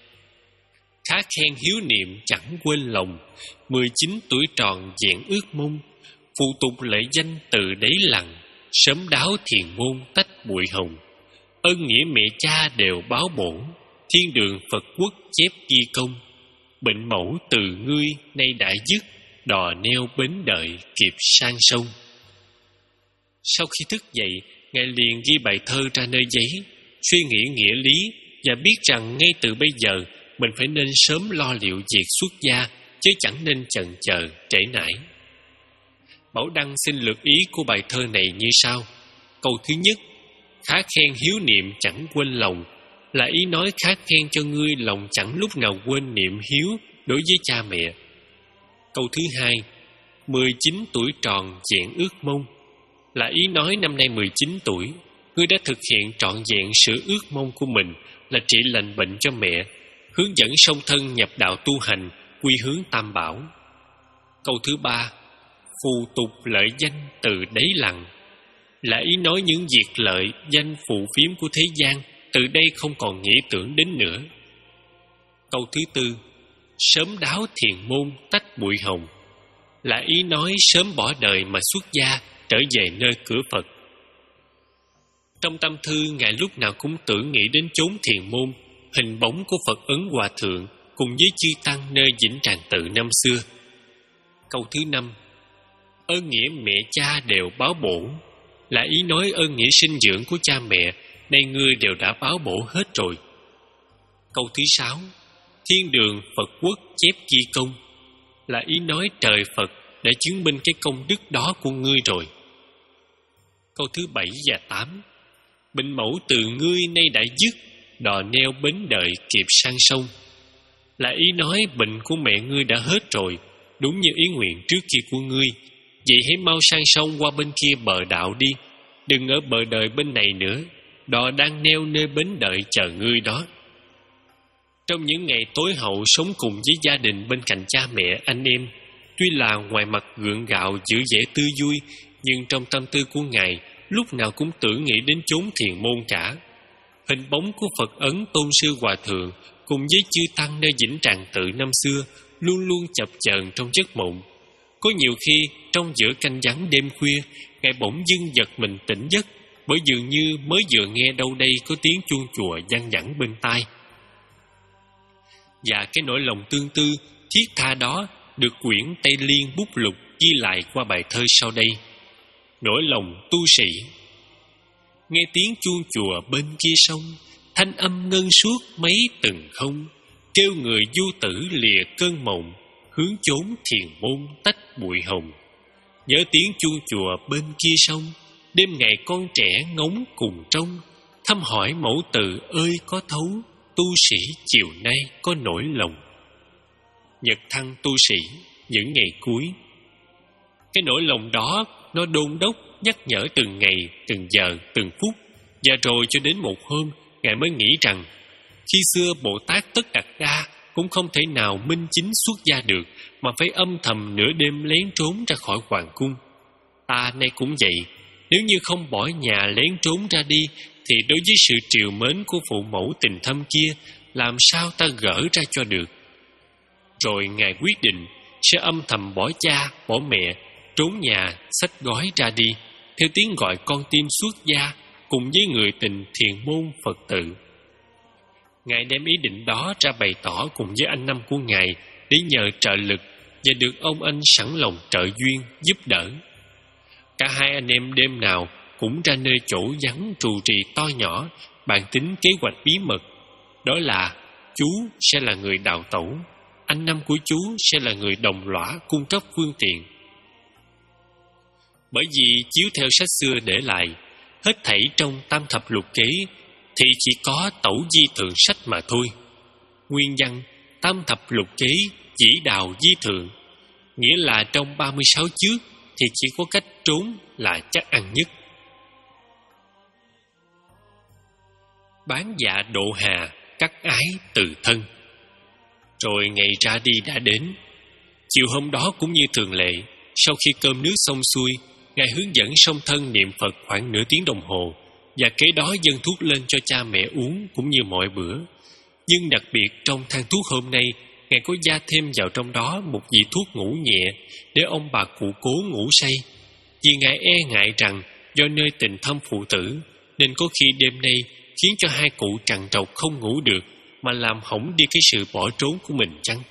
Khá khen hiếu niệm chẳng quên lòng, mười chín tuổi tròn vẹn ước mong, phụ tục lễ danh từ đấy lặng, sớm đáo thiền môn tách bụi hồng. Ân nghĩa mẹ cha đều báo bổn, thiên đường Phật quốc chép ghi công. Bệnh mẫu từ ngươi nay đã dứt, đò neo bến đợi kịp sang sông. Sau khi thức dậy, ngài liền ghi bài thơ ra nơi giấy, suy nghĩ nghĩa lý và biết rằng ngay từ bây giờ mình phải nên sớm lo liệu việc xuất gia, chứ chẳng nên chần chờ trễ nải. Bảo Đăng xin lược ý của bài thơ này như sau. Câu thứ nhất: Khá khen hiếu niệm chẳng quên lòng, là ý nói khá khen cho ngươi lòng chẳng lúc nào quên niệm hiếu đối với cha mẹ. Câu thứ hai: Mười chín tuổi tròn vẹn ước mong, là ý nói năm nay mười chín tuổi, ngươi đã thực hiện trọn vẹn sự ước mong của mình là trị lành bệnh cho mẹ, hướng dẫn song thân nhập đạo tu hành, quy hướng Tam Bảo. Câu thứ ba: Phù tục lợi danh từ đấy lặng, là ý nói những việc lợi danh phù phiếm của thế gian từ đây không còn nghĩ tưởng đến nữa. Câu thứ tư: Sớm đáo thiền môn tách bụi hồng, là ý nói sớm bỏ đời mà xuất gia, trở về nơi cửa Phật. Trong tâm thư, ngài lúc nào cũng tưởng nghĩ đến chốn thiền môn, hình bóng của Phật Ấn Hòa Thượng cùng với chư tăng nơi Vĩnh Tràng Tự năm xưa. Câu thứ năm: Ơn nghĩa mẹ cha đều báo bổ, là ý nói ơn nghĩa sinh dưỡng của cha mẹ nay ngươi đều đã báo bổ hết rồi. Câu thứ sáu: Thiên đường Phật quốc chép ghi công, là ý nói trời Phật đã chứng minh cái công đức đó của ngươi rồi. Câu thứ bảy và tám: Bệnh mẫu từ ngươi nay đã dứt, đò neo bến đợi kịp sang sông, là ý nói bệnh của mẹ ngươi đã hết rồi, đúng như ý nguyện trước kia của ngươi. Vậy hãy mau sang sông qua bên kia bờ đạo đi, đừng ở bờ đời bên này nữa, đò đang neo nơi bến đợi chờ ngươi đó. Trong những ngày tối hậu sống cùng với gia đình bên cạnh cha mẹ anh em, tuy là ngoài mặt gượng gạo giữ vẻ tươi vui, nhưng trong tâm tư của ngài lúc nào cũng tưởng nghĩ đến chốn thiền môn cả. Hình bóng của Phật Ấn Tôn Sư Hòa Thượng cùng với chư tăng nơi Vĩnh Tràng Tự năm xưa luôn luôn chập chờn trong giấc mộng. Có nhiều khi trong giữa canh vắng đêm khuya, ngài bỗng dưng giật mình tỉnh giấc, bởi dường như mới vừa nghe đâu đây có tiếng chuông chùa vang vẳng bên tai. Và cái nỗi lòng tương tư thiết tha đó được quyển Tây Liên Bút Lục ghi lại qua bài thơ sau đây. nỗi lòng tu sĩ. Nghe tiếng chuông chùa bên kia sông, thanh âm ngân suốt mấy từng không, kêu người du tử lìa cơn mộng, hướng chốn thiền môn tách bụi hồng. Nhớ tiếng chuông chùa bên kia sông, đêm ngày con trẻ ngóng cùng trông, thăm hỏi mẫu từ ơi có thấu, tu sĩ chiều nay có nỗi lòng. Nhật thăng tu sĩ những ngày cuối. Cái nỗi lòng đó nó đôn đốc nhắc nhở từng ngày, từng giờ, từng phút. Và rồi cho đến một hôm, Ngài mới nghĩ rằng khi xưa Bồ Tát Tất Đạt Đa cũng không thể nào minh chính xuất gia được, mà phải âm thầm nửa đêm lén trốn ra khỏi hoàng cung. Ta nay cũng vậy, nếu như không bỏ nhà lén trốn ra đi, thì đối với sự triều mến của phụ mẫu tình thâm kia, làm sao ta gỡ ra cho được? Rồi Ngài quyết định sẽ âm thầm bỏ cha, bỏ mẹ, trốn nhà, xách gói ra đi, theo tiếng gọi con tim xuất gia, cùng với người tình thiền môn Phật tử. Ngài đem ý định đó ra bày tỏ cùng với anh năm của Ngài để nhờ trợ lực, và được ông anh sẵn lòng trợ duyên giúp đỡ. Cả hai anh em đêm nào cũng ra nơi chỗ vắng trù trì to nhỏ, bàn tính kế hoạch bí mật. Đó là chú sẽ là người đào tẩu, anh năm của chú sẽ là người đồng lõa cung cấp phương tiện. Bởi vì chiếu theo sách xưa để lại, hết thảy trong tam thập lục kế thì chỉ có tẩu di thượng sách mà thôi. Nguyên văn tam thập lục kế chỉ đào di thượng, nghĩa là trong ba mươi sáu trước thì chỉ có cách trốn là chắc ăn nhất. Bán dạ độ hà, cắt ái từ thân. Rồi ngày ra đi đã đến. Chiều hôm đó cũng như thường lệ, sau khi cơm nước xong xuôi, Ngài hướng dẫn song thân niệm Phật khoảng nửa tiếng đồng hồ, và kế đó dâng thuốc lên cho cha mẹ uống cũng như mọi bữa. Nhưng đặc biệt trong thang thuốc hôm nay, Ngài có gia thêm vào trong đó một vị thuốc ngủ nhẹ để ông bà cụ cố ngủ say. Vì Ngài e ngại rằng do nơi tình thâm phụ tử, nên có khi đêm nay khiến cho hai cụ trằn trọc không ngủ được, mà làm hỏng đi cái sự bỏ trốn của mình chăng?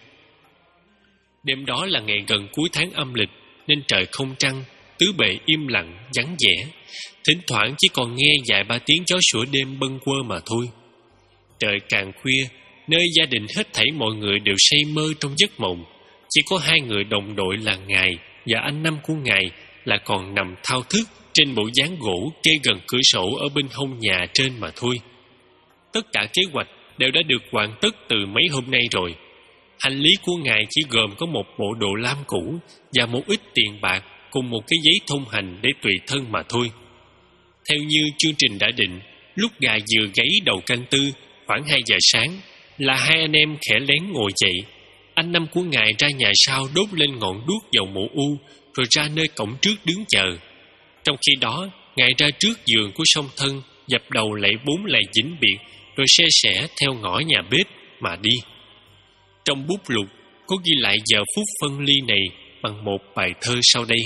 Đêm đó là ngày gần cuối tháng âm lịch, nên trời không trăng, tứ bề im lặng, vắng vẻ. Thỉnh thoảng chỉ còn nghe vài ba tiếng chó sủa đêm bâng quơ mà thôi. Trời càng khuya, nơi gia đình hết thảy mọi người đều say mơ trong giấc mộng. Chỉ có hai người đồng đội là Ngài và anh năm của Ngài là còn nằm thao thức trên bộ dáng gỗ kê gần cửa sổ ở bên hông nhà trên mà thôi. Tất cả kế hoạch đều đã được hoàn tất từ mấy hôm nay rồi. Hành lý của Ngài chỉ gồm có một bộ đồ lam cũ và một ít tiền bạc cùng một cái giấy thông hành để tùy thân mà thôi. Theo như chương trình đã định, lúc gà vừa gáy đầu canh tư, khoảng hai giờ sáng, là hai anh em khẽ lén ngồi dậy. Anh năm của Ngài ra nhà sau đốt lên ngọn đuốc dầu mù u, rồi ra nơi cổng trước đứng chờ. Trong khi đó, Ngài ra trước giường của song thân, dập đầu lạy bốn lạy vĩnh biệt, rồi se sẻ theo ngõ nhà bếp mà đi. Trong bút lục có ghi lại giờ phút phân ly này bằng một bài thơ sau đây.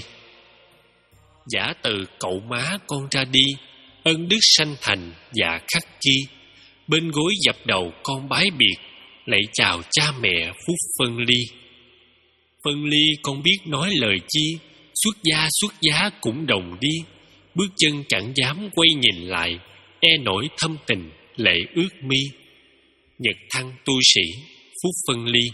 Giả từ cậu má con ra đi, ân đức sanh thành và khắc ghi. Bên gối dập đầu con bái biệt, lạy chào cha mẹ phút phân ly. Phân ly con biết nói lời chi, xuất gia xuất giá cũng đồng đi. Bước chân chẳng dám quay nhìn lại, e nổi thâm tình lệ ước mi. Nhật thăng tu sĩ phút phân ly.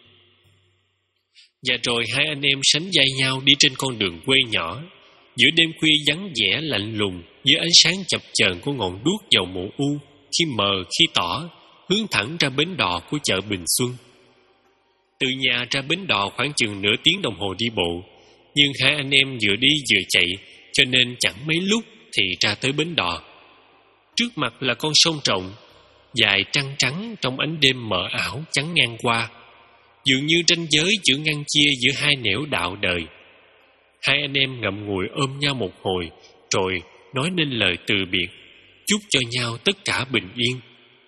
Và rồi hai anh em sánh vai nhau đi trên con đường quê nhỏ, giữa đêm khuya vắng vẻ lạnh lùng, dưới ánh sáng chập chờn của ngọn đuốc dầu mù u, khi mờ khi tỏ, hướng thẳng ra bến đò của chợ Bình Xuân. Từ nhà ra bến đò khoảng chừng nửa tiếng đồng hồ đi bộ, nhưng hai anh em vừa đi vừa chạy, cho nên chẳng mấy lúc thì ra tới bến đò. Trước mặt là con sông rộng, dài trăng trắng trong ánh đêm mờ ảo chắn ngang qua, dường như ranh giới giữa ngăn chia giữa hai nẻo đạo đời. Hai anh em ngậm ngùi ôm nhau một hồi, rồi nói nên lời từ biệt, chúc cho nhau tất cả bình yên.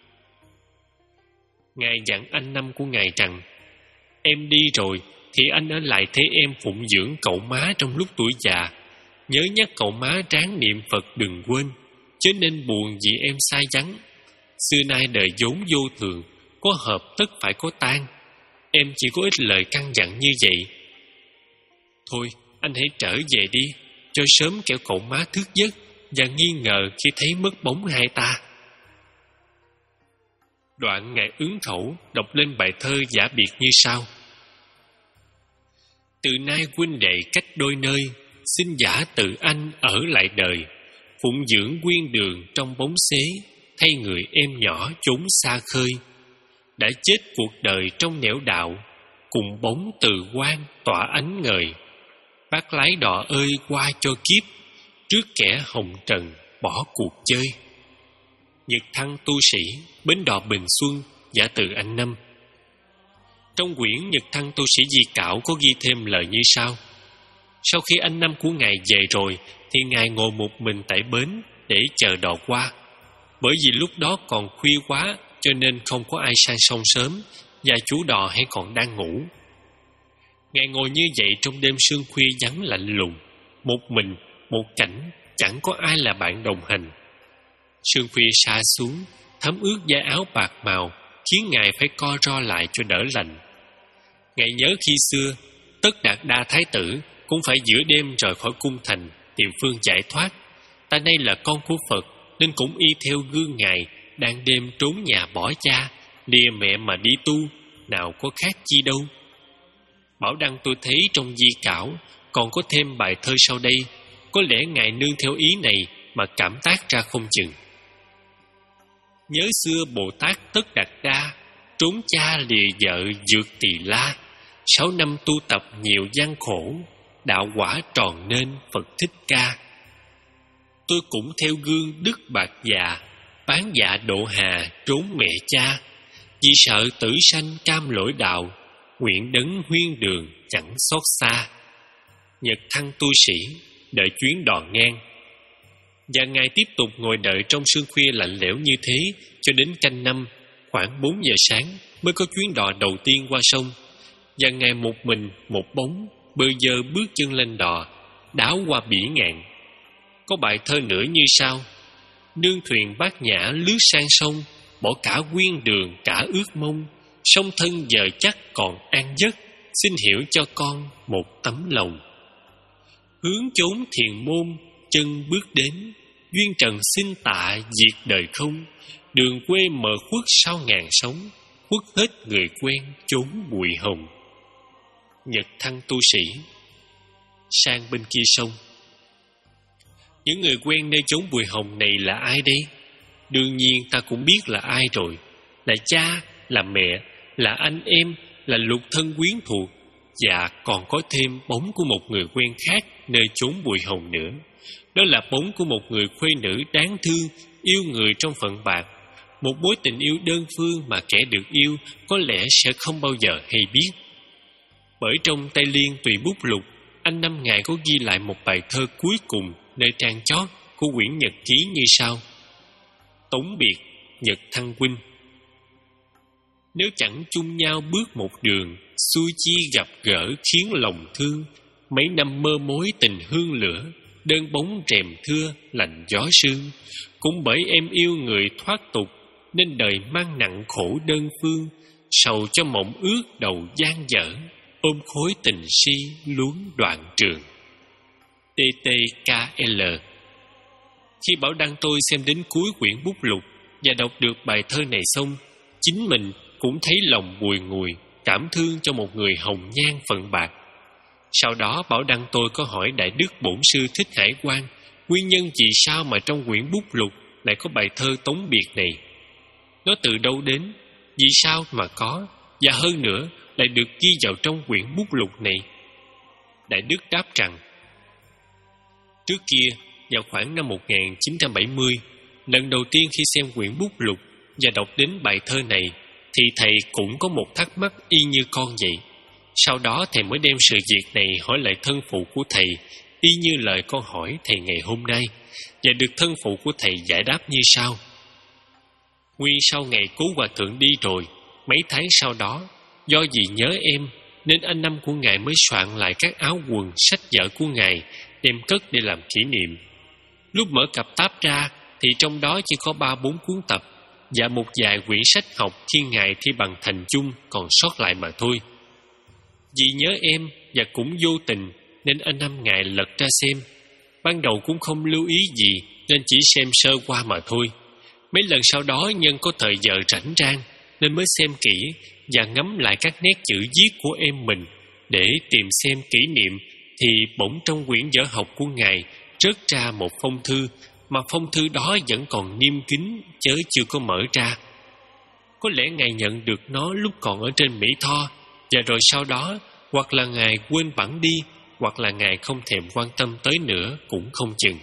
Ngài dặn anh năm của Ngài rằng, em đi rồi thì anh ở lại thế em phụng dưỡng cậu má trong lúc tuổi già. Nhớ nhắc cậu má ráng niệm Phật đừng quên, chớ nên buồn vì em sai vắng. Xưa nay đời vốn vô thường, có hợp tất phải có tan. Em chỉ có ít lời căn dặn như vậy. Thôi, anh hãy trở về đi, cho sớm kẻo cậu má thức giấc và nghi ngờ khi thấy mất bóng hai ta. Đoạn ngài ứng khẩu đọc lên bài thơ giả biệt như sau: Từ nay huynh đệ cách đôi nơi, xin giả tự anh ở lại đời. Phụng dưỡng quyên đường trong bóng xế, thay người em nhỏ trốn xa khơi. Đã chết cuộc đời trong nẻo đạo, cùng bóng từ quan tỏa ánh ngời. Bác lái đò ơi qua cho kiếp, trước kẻ hồng trần bỏ cuộc chơi. Nhật Thăng tu sĩ, bến đò Bình Xuân, giả từ anh Năm. Trong quyển Nhật Thăng tu sĩ di cảo có ghi thêm lời như sau: Sau khi anh Năm của ngài về rồi, thì ngài ngồi một mình tại bến để chờ đò qua. Bởi vì lúc đó còn khuya quá, cho nên không có ai sang sông sớm, và chủ đò hay còn đang ngủ. Ngài ngồi như vậy trong đêm sương khuya vắng lạnh lùng, một mình, một cảnh, chẳng có ai là bạn đồng hành. Sương khuya sa xuống, thấm ướt da áo bạc màu, khiến ngài phải co ro lại cho đỡ lạnh. Ngài nhớ khi xưa, Tất Đạt Đa Thái tử cũng phải giữa đêm rời khỏi cung thành, tìm phương giải thoát. Ta đây là con của Phật, nên cũng y theo gương ngài, đang đêm trốn nhà bỏ cha, lìa mẹ mà đi tu, nào có khác chi đâu. Bảo Đăng tôi thấy trong di cảo còn có thêm bài thơ sau đây, có lẽ ngài nương theo ý này mà cảm tác ra không chừng. Nhớ xưa Bồ Tát Tất Đạt Đa, trốn cha lìa vợ dược Tỳ La. Sáu năm tu tập nhiều gian khổ, đạo quả tròn nên Phật Thích Ca. Tôi cũng theo gương Đức Bạc Già, bán dạ độ hà trốn mẹ cha. Vì sợ tử sanh cam lỗi đạo, nguyện đấng huyên đường chẳng xót xa. Nhật Thăng tu sĩ, đợi chuyến đò ngang. Và ngài tiếp tục ngồi đợi trong sương khuya lạnh lẽo như thế cho đến canh năm, khoảng bốn giờ sáng mới có chuyến đò đầu tiên qua sông. Và ngài một mình, một bóng, bơ vơ bước chân lên đò, đáo qua bỉ ngạn. Có bài thơ nữa như sau: Nương thuyền bát nhã lướt sang sông, bỏ cả quyên đường cả ước mong. Song thân giờ chắc còn an giấc, xin hiểu cho con một tấm lòng. Hướng chốn thiền môn, chân bước đến, duyên trần xin tạ diệt đời không. Đường quê mờ khuất sau ngàn sóng, khuất hết người quen chốn bụi hồng. Nhật Thăng tu sĩ. Sang bên kia sông. Những người quen nơi chốn bụi hồng này là ai đây? Đương nhiên ta cũng biết là ai rồi. Là cha, là mẹ, là anh em, là lục thân quyến thuộc. Và còn có thêm bóng của một người quen khác nơi chốn bụi hồng nữa. Đó là bóng của một người khuê nữ đáng thương, yêu người trong phận bạc. Một mối tình yêu đơn phương mà kẻ được yêu có lẽ sẽ không bao giờ hay biết. Bởi trong Tây Liên Tùy Bút Lục, anh Năm ngài có ghi lại một bài thơ cuối cùng nơi trang chót của quyển nhật ký như sau: Tống biệt Nhật Thăng huynh. Nếu chẳng chung nhau bước một đường, xui chi gặp gỡ khiến lòng thương. Mấy năm mơ mối tình hương lửa, đơn bóng rèm thưa lạnh gió sương. Cũng bởi em yêu người thoát tục, nên đời mang nặng khổ đơn phương. Sầu cho mộng ước đầu gian dở, ôm khối tình si luống đoạn trường. tê tê ca lờ. Khi Bảo Đăng tôi xem đến cuối quyển bút lục và đọc được bài thơ này xong, chính mình cũng thấy lòng bùi ngùi, cảm thương cho một người hồng nhan phận bạc. Sau đó Bảo Đăng tôi có hỏi Đại Đức Bổn Sư Thích Hải Quang nguyên nhân vì sao mà trong quyển bút lục lại có bài thơ tống biệt này. Nó từ đâu đến, vì sao mà có, và hơn nữa lại được ghi vào trong quyển bút lục này. Đại Đức đáp rằng: Trước kia, vào khoảng năm một nghìn chín trăm bảy mươi, lần đầu tiên khi xem quyển bút lục và đọc đến bài thơ này, thì thầy cũng có một thắc mắc y như con vậy. Sau đó thầy mới đem sự việc này hỏi lại thân phụ của thầy, y như lời con hỏi thầy ngày hôm nay, và được thân phụ của thầy giải đáp như sau. Nguyên sau ngày Cố Hòa Thượng đi rồi, mấy tháng sau đó, do vì nhớ em, nên anh Năm của ngài mới soạn lại các áo quần, sách vở của ngài, đem cất để làm kỷ niệm. Lúc mở cặp táp ra, thì trong đó chỉ có ba bốn cuốn tập và một vài quyển sách học khi ngài thi bằng thành chung còn sót lại mà thôi. Vì nhớ em và cũng vô tình nên anh Năm ngài lật ra xem. Ban đầu cũng không lưu ý gì nên chỉ xem sơ qua mà thôi. Mấy lần sau đó nhân có thời giờ rảnh rang nên mới xem kỹ và ngắm lại các nét chữ viết của em mình để tìm xem kỷ niệm, thì bỗng trong quyển vở học của ngài rớt ra một phong thư, mà phong thư đó vẫn còn niêm kín chớ chưa có mở ra. Có lẽ ngài nhận được nó lúc còn ở trên Mỹ Tho, và rồi sau đó hoặc là ngài quên bẵng đi, hoặc là ngài không thèm quan tâm tới nữa cũng không chừng.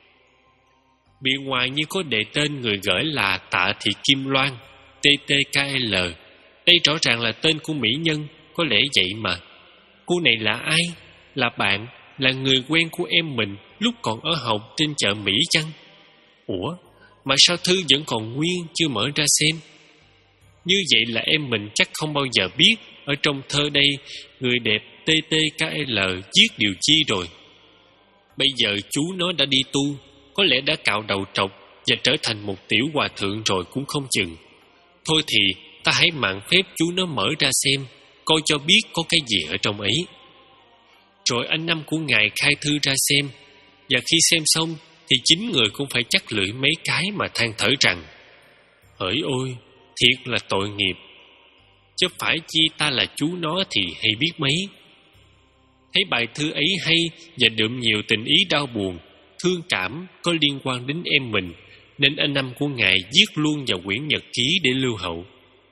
Bề ngoài như có đề tên người gửi là Tạ Thị Kim Loan, T T K L. Đây rõ ràng là tên của mỹ nhân, có lẽ vậy mà. Cô này là ai? Là bạn, là người quen của em mình lúc còn ở học trên chợ Mỹ chăng? Ủa, mà sao thư vẫn còn nguyên chưa mở ra xem? Như vậy là em mình chắc không bao giờ biết ở trong thơ đây người đẹp T T K L viết điều chi rồi. Bây giờ chú nó đã đi tu, có lẽ đã cạo đầu trọc và trở thành một tiểu hòa thượng rồi cũng không chừng. Thôi thì ta hãy mạn phép chú nó mở ra xem, coi cho biết có cái gì ở trong ấy. Rồi anh Năm của ngài khai thư ra xem, và khi xem xong thì chính người cũng phải chắc lưỡi mấy cái mà than thở rằng: hỡi ôi, thiệt là tội nghiệp, chứ phải chi ta là chú nó thì hay biết mấy. Thấy bài thư ấy hay và đượm nhiều tình ý đau buồn, thương cảm có liên quan đến em mình, nên anh Năm của ngài viết luôn vào quyển nhật ký để lưu hậu.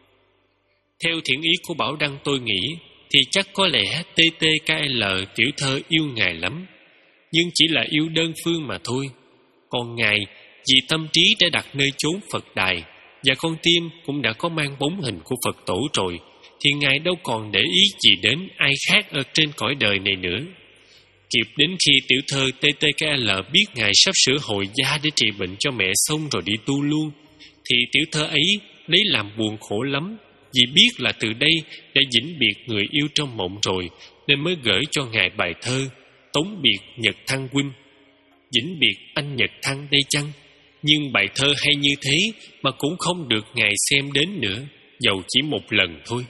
Theo thiện ý của Bảo Đăng tôi nghĩ thì chắc có lẽ T T K L tiểu thơ yêu ngài lắm, nhưng chỉ là yêu đơn phương mà thôi. Còn ngài vì tâm trí đã đặt nơi chốn Phật đài, và con tim cũng đã có mang bóng hình của Phật tổ rồi, thì ngài đâu còn để ý gì đến ai khác ở trên cõi đời này nữa. Kịp đến khi tiểu thơ T T K L biết ngài sắp sửa hồi gia để trị bệnh cho mẹ xong rồi đi tu luôn, thì tiểu thơ ấy lấy làm buồn khổ lắm, vì biết là từ đây đã vĩnh biệt người yêu trong mộng rồi, nên mới gửi cho ngài bài thơ Tống biệt Nhật Thăng huynh. Vĩnh biệt anh Nhật Thăng đây chăng? Nhưng bài thơ hay như thế mà cũng không được ngài xem đến nữa, dầu chỉ một lần thôi.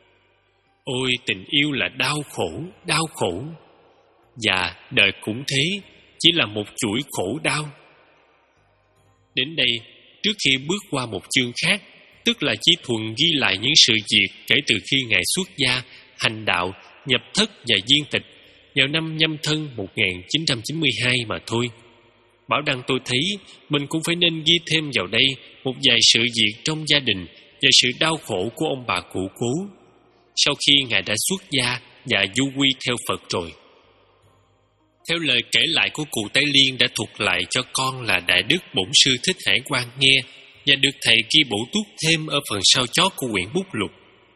Ôi, tình yêu là đau khổ, đau khổ. Và đời cũng thế, chỉ là một chuỗi khổ đau. Đến đây, trước khi bước qua một chương khác, tức là chỉ thuần ghi lại những sự việc kể từ khi ngài xuất gia, hành đạo, nhập thất và viên tịch vào năm Nhâm Thân một nghìn chín trăm chín mươi hai mà thôi. Bảo Đăng tôi thấy mình cũng phải nên ghi thêm vào đây một vài sự việc trong gia đình và sự đau khổ của ông bà cụ cố sau khi ngài đã xuất gia và du quy theo Phật rồi. Theo lời kể lại của cụ Tây Liên đã thuật lại cho con là Đại Đức Bổn Sư Thích Hải Quang nghe, và được thầy ghi bổ túc thêm ở phần sau chót của quyển bút lục.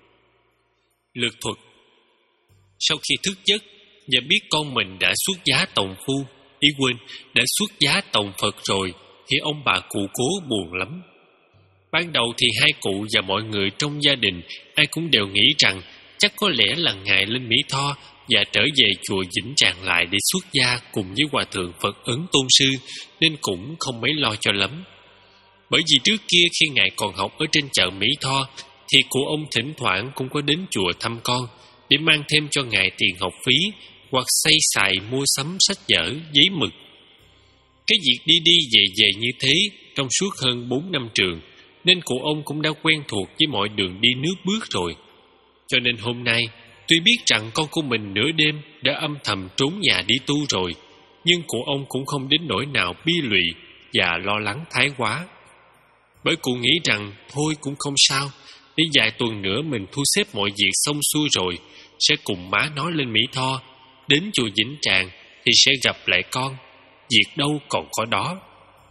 Lược thuật: sau khi thức giấc và biết con mình đã xuất giá tòng phu, ý quên, đã xuất giá tòng Phật rồi, thì ông bà cụ cố buồn lắm. Ban đầu thì hai cụ và mọi người trong gia đình ai cũng đều nghĩ rằng chắc có lẽ là ngài lên Mỹ Tho và trở về chùa Vĩnh Tràng lại để xuất gia cùng với Hòa Thượng Phật Ấn Tôn Sư, nên cũng không mấy lo cho lắm. Bởi vì trước kia khi ngài còn học ở trên chợ Mỹ Tho thì cụ ông thỉnh thoảng cũng có đến chùa thăm con để mang thêm cho ngài tiền học phí hoặc xây xài mua sắm sách vở, giấy mực. Cái việc đi đi về về như thế trong suốt hơn bốn năm trường, nên cụ ông cũng đã quen thuộc với mọi đường đi nước bước rồi. Cho nên hôm nay, tuy biết rằng con của mình nửa đêm đã âm thầm trốn nhà đi tu rồi, nhưng cụ ông cũng không đến nỗi nào bi lụy và lo lắng thái quá. Bởi cụ nghĩ rằng thôi cũng không sao, để vài tuần nữa mình thu xếp mọi việc xong xuôi rồi, sẽ cùng má nó lên Mỹ Tho, đến chùa Vĩnh Tràng thì sẽ gặp lại con, việc đâu còn có đó.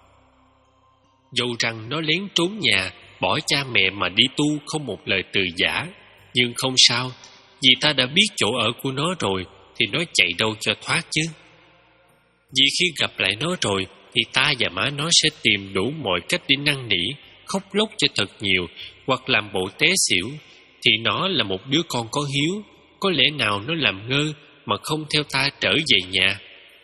Dầu rằng nó lén trốn nhà, bỏ cha mẹ mà đi tu không một lời từ giả, nhưng không sao, vì ta đã biết chỗ ở của nó rồi thì nó chạy đâu cho thoát chứ. Vì khi gặp lại nó rồi thì ta và má nó sẽ tìm đủ mọi cách để năn nỉ, khóc lóc cho thật nhiều, hoặc làm bộ té xỉu, thì nó là một đứa con có hiếu, có lẽ nào nó làm ngơ mà không theo ta trở về nhà.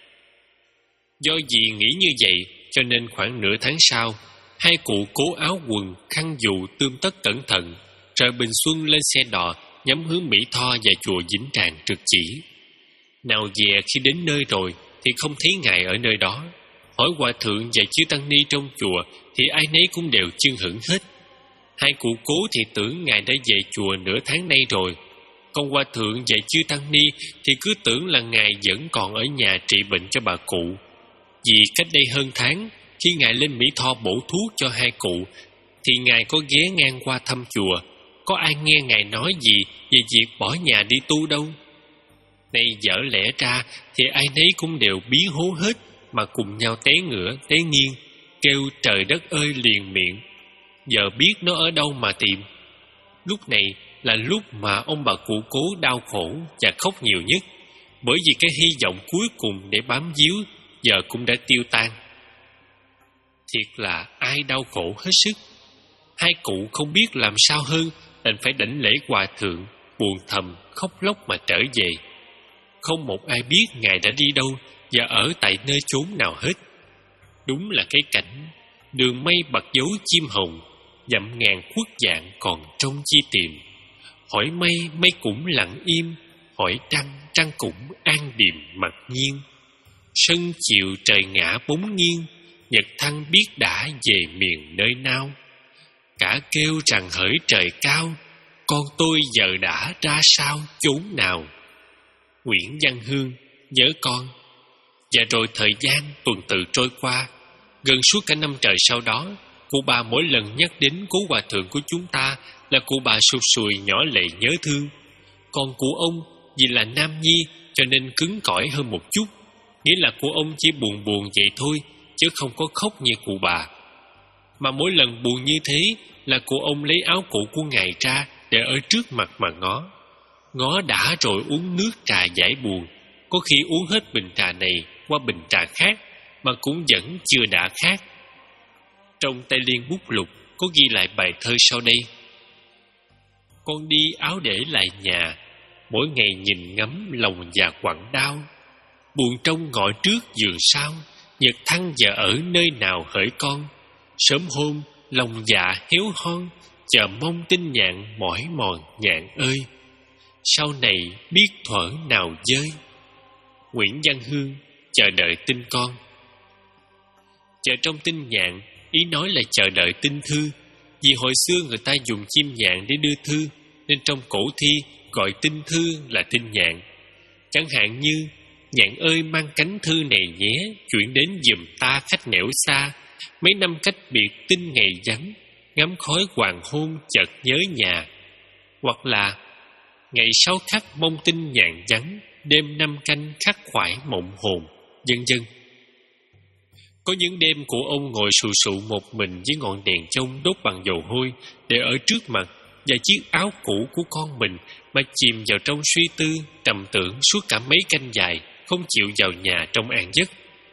Do vì nghĩ như vậy, cho nên khoảng nửa tháng sau, hai cụ cố áo quần, khăn dù tươm tất cẩn thận, rồi bình xuân lên xe đò nhắm hướng Mỹ Tho và chùa Vĩnh Tràng trực chỉ. Nào về khi đến nơi rồi thì không thấy ngài ở nơi đó. Hỏi hòa thượng và chư tăng ni trong chùa thì ai nấy cũng đều chưng hửng hết. Hai cụ cố thì tưởng ngài đã về chùa nửa tháng nay rồi, còn hòa thượng và chư tăng ni thì cứ tưởng là ngài vẫn còn ở nhà trị bệnh cho bà cụ. Vì cách đây hơn tháng, khi ngài lên Mỹ Tho bổ thuốc cho hai cụ, thì ngài có ghé ngang qua thăm chùa. Có ai nghe ngài nói gì về việc bỏ nhà đi tu đâu. Nay dở lẽ ra thì ai nấy cũng đều bí hố hết, mà cùng nhau té ngửa té nghiêng, kêu trời đất ơi liền miệng. Giờ biết nó ở đâu mà tìm. Lúc này là lúc mà ông bà cụ cố đau khổ và khóc nhiều nhất, bởi vì cái hy vọng cuối cùng để bám víu giờ cũng đã tiêu tan. Thiệt là ai đau khổ hết sức. Hai cụ không biết làm sao hơn, đành phải đảnh lễ hòa thượng, buồn thầm khóc lóc mà trở về. Không một ai biết ngài đã đi đâu và ở tại nơi chốn nào hết. Đúng là cái cảnh đường mây bật dấu chim hồng, dặm ngàn khuất dạng còn trông chi tìm. Hỏi mây, mây cũng lặng im, hỏi trăng, trăng cũng an điềm mặc nhiên. Sân chiều trời ngã bóng nghiêng, nhật thăng biết đã về miền nơi nào. Cả kêu rằng hỡi trời cao, con tôi giờ đã ra sao chốn nào. Nguyễn Văn Hương nhớ con. Và rồi thời gian tuần tự trôi qua. Gần suốt cả năm trời sau đó, cụ bà mỗi lần nhắc đến cố hòa thượng của chúng ta là cụ bà sụt sùi nhỏ lệ nhớ thương. Còn cụ ông vì là nam nhi cho nên cứng cỏi hơn một chút, nghĩa là cụ ông chỉ buồn buồn vậy thôi, chứ không có khóc như cụ bà. Mà mỗi lần buồn như thế là cụ ông lấy áo cũ của ngài ra để ở trước mặt mà ngó. Ngó đã rồi uống nước trà giải buồn, có khi uống hết bình trà này qua bình trà khác mà cũng vẫn chưa đã khác. Trong tay liên bút lục có ghi lại bài thơ sau đây: con đi áo để lại nhà, mỗi ngày nhìn ngắm lòng và quặn đau. Buồn trong ngõ trước giường sau, nhật thăng giờ ở nơi nào hỡi con. Sớm hôm lòng dạ héo hon, chờ mong tin nhạn mỏi mòn nhạn ơi. Sau này biết thuở nào dơi. Nguyễn Văn Hương chờ đợi tin con. Chờ trong tin nhạn, ý nói là chờ đợi tin thư. Vì hồi xưa người ta dùng chim nhạn để đưa thư, nên trong cổ thi gọi tin thư là tin nhạn. Chẳng hạn như: nhạn ơi mang cánh thư này nhé, chuyển đến giùm ta khách nẻo xa. Mấy năm cách biệt tin ngày vắng, ngắm khói hoàng hôn chợt nhớ nhà. Hoặc là: ngày sau khắc mong tin nhạn vắng, đêm năm canh khắc khoải mộng hồn, vân vân. Có những đêm của ông ngồi sù sụ một mình với ngọn đèn chông đốt bằng dầu hôi để ở trước mặt, và chiếc áo cũ của con mình mà chìm vào trong suy tư, trầm tưởng suốt cả mấy canh dài, không chịu vào nhà trong an giấc.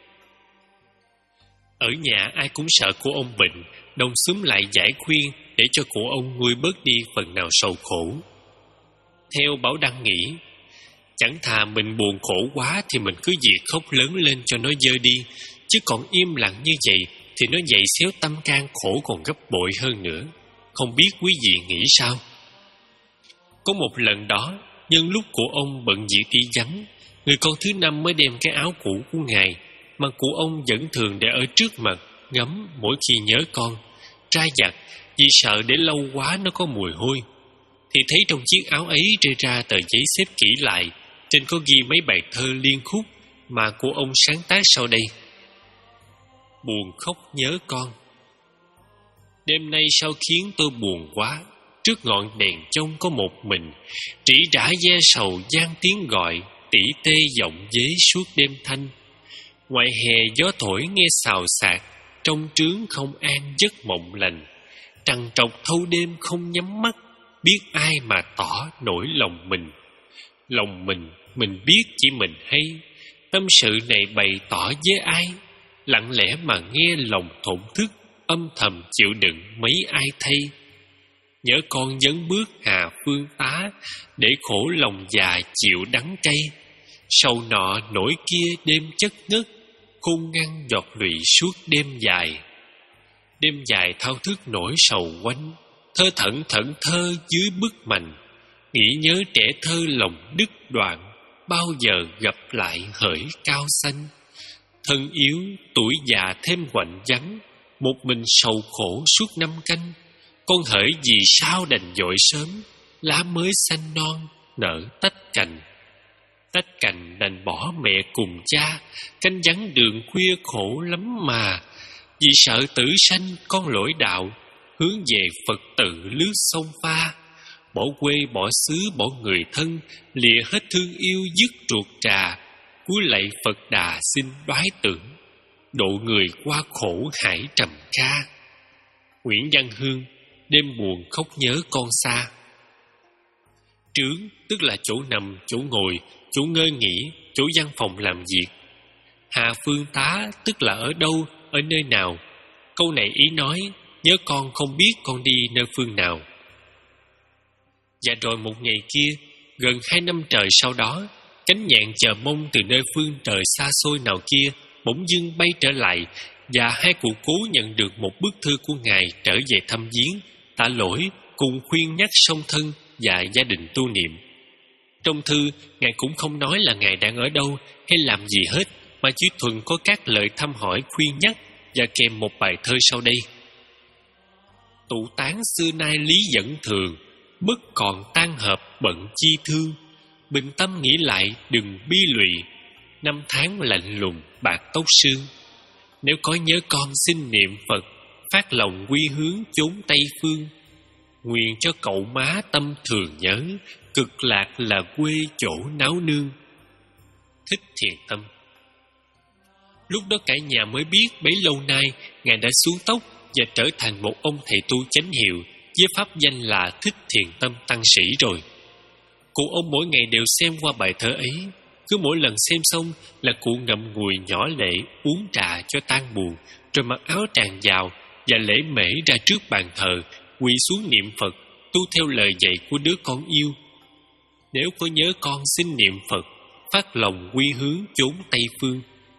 Ở nhà ai cũng sợ của ông bệnh, đồng xúm lại giải khuyên để cho của ông nguôi bớt đi phần nào sầu khổ. Theo Bảo Đăng nghĩ, chẳng thà mình buồn khổ quá thì mình cứ việc khóc lớn lên cho nó dơ đi, chứ còn im lặng như vậy thì nó dậy xéo tâm can khổ còn gấp bội hơn nữa. Không biết quý vị nghĩ sao? Có một lần đó, nhân lúc của ông bận việc đi vắng, người con thứ năm mới đem cái áo cũ của ngài mà cụ ông vẫn thường để ở trước mặt, ngắm mỗi khi nhớ con, tra giặt vì sợ để lâu quá nó có mùi hôi. Thì thấy trong chiếc áo ấy rơi ra tờ giấy xếp kỹ lại, trên có ghi mấy bài thơ liên khúc mà cụ ông sáng tác sau đây: buồn khóc nhớ con. Đêm nay sao khiến tôi buồn quá, trước ngọn đèn trông có một mình, trĩ rã ve sầu gian tiếng gọi, tỉ tê giọng dế suốt đêm thanh. Ngoài hè gió thổi nghe xào xạc, trong trướng không an giấc mộng lành. Trằn trọc thâu đêm không nhắm mắt, biết ai mà tỏ nỗi lòng mình. Lòng mình, mình biết chỉ mình hay, tâm sự này bày tỏ với ai? Lặng lẽ mà nghe lòng thổn thức, âm thầm chịu đựng mấy ai thay. Nhớ con dấn bước hà phương tá, để khổ lòng già chịu đắng cay. Sầu nọ nỗi kia đêm chất ngất, khôn ngăn giọt lụy suốt đêm dài. Đêm dài thao thức nỗi sầu quanh, thơ thẩn thẩn thơ dưới bức mành. Nghĩ nhớ trẻ thơ lòng đứt đoạn, bao giờ gặp lại hỡi cao xanh. Thân yếu, tuổi già thêm quạnh vắng, một mình sầu khổ suốt năm canh. Con hỡi vì sao đành dội sớm, lá mới xanh non, nở tách cành. Tách cành đành bỏ mẹ cùng cha, canh vắng đường khuya khổ lắm mà. Vì sợ tử sanh con lỗi đạo, hướng về Phật tự lướt sông pha. Bỏ quê bỏ xứ bỏ người thân, lìa hết thương yêu dứt ruột trà. Cúi lạy Phật Đà xin đoái tưởng, độ người qua khổ hải trầm kha. Nguyễn Văn Hương, đêm buồn khóc nhớ con xa. Trướng tức là chỗ nằm, chỗ ngồi, chỗ ngơi nghỉ, chỗ văn phòng làm việc. Hà phương tá tức là ở đâu, ở nơi nào. Câu này ý nói nhớ con không biết con đi nơi phương nào. Và rồi một ngày kia, gần hai năm trời sau đó, cánh nhạn chờ mong từ nơi phương trời xa xôi nào kia bỗng dưng bay trở lại, và hai cụ cố nhận được một bức thư của ngài trở về thăm viếng, tạ lỗi cùng khuyên nhắc song thân và gia đình tu niệm. Trong thư, ngài cũng không nói là ngài đang ở đâu hay làm gì hết, mà chỉ thuần có các lời thăm hỏi khuyên nhắc và kèm một bài thơ sau đây. Tụ tán xưa nay lý dẫn thường, bất còn tan hợp bận chi thương. Bình tâm nghĩ lại đừng bi lụy, năm tháng lạnh lùng bạc tóc sương. Nếu có nhớ con xin niệm Phật, phát lòng quy hướng chốn Tây Phương. Nguyện cho cậu má tâm thường nhớ, cực lạc là quê chỗ náo nương. Thích Thiện Tâm. Lúc đó cả nhà mới biết bấy lâu nay ngài đã xuống tóc và trở thành một ông thầy tu chánh hiệu với pháp danh là Thích Thiện Tâm Tăng Sĩ rồi. Cụ ông mỗi ngày đều xem qua bài thơ ấy. Cứ mỗi lần xem xong là cụ ngậm ngùi nhỏ lệ uống trà cho tan buồn, rồi mặc áo tràn vào và lễ mễ ra trước bàn thờ, quỳ xuống niệm Phật, tu theo lời dạy của đứa con yêu. Nếu có nhớ con xin niệm Phật, phát lòng quy hướng chốn Tây Phương.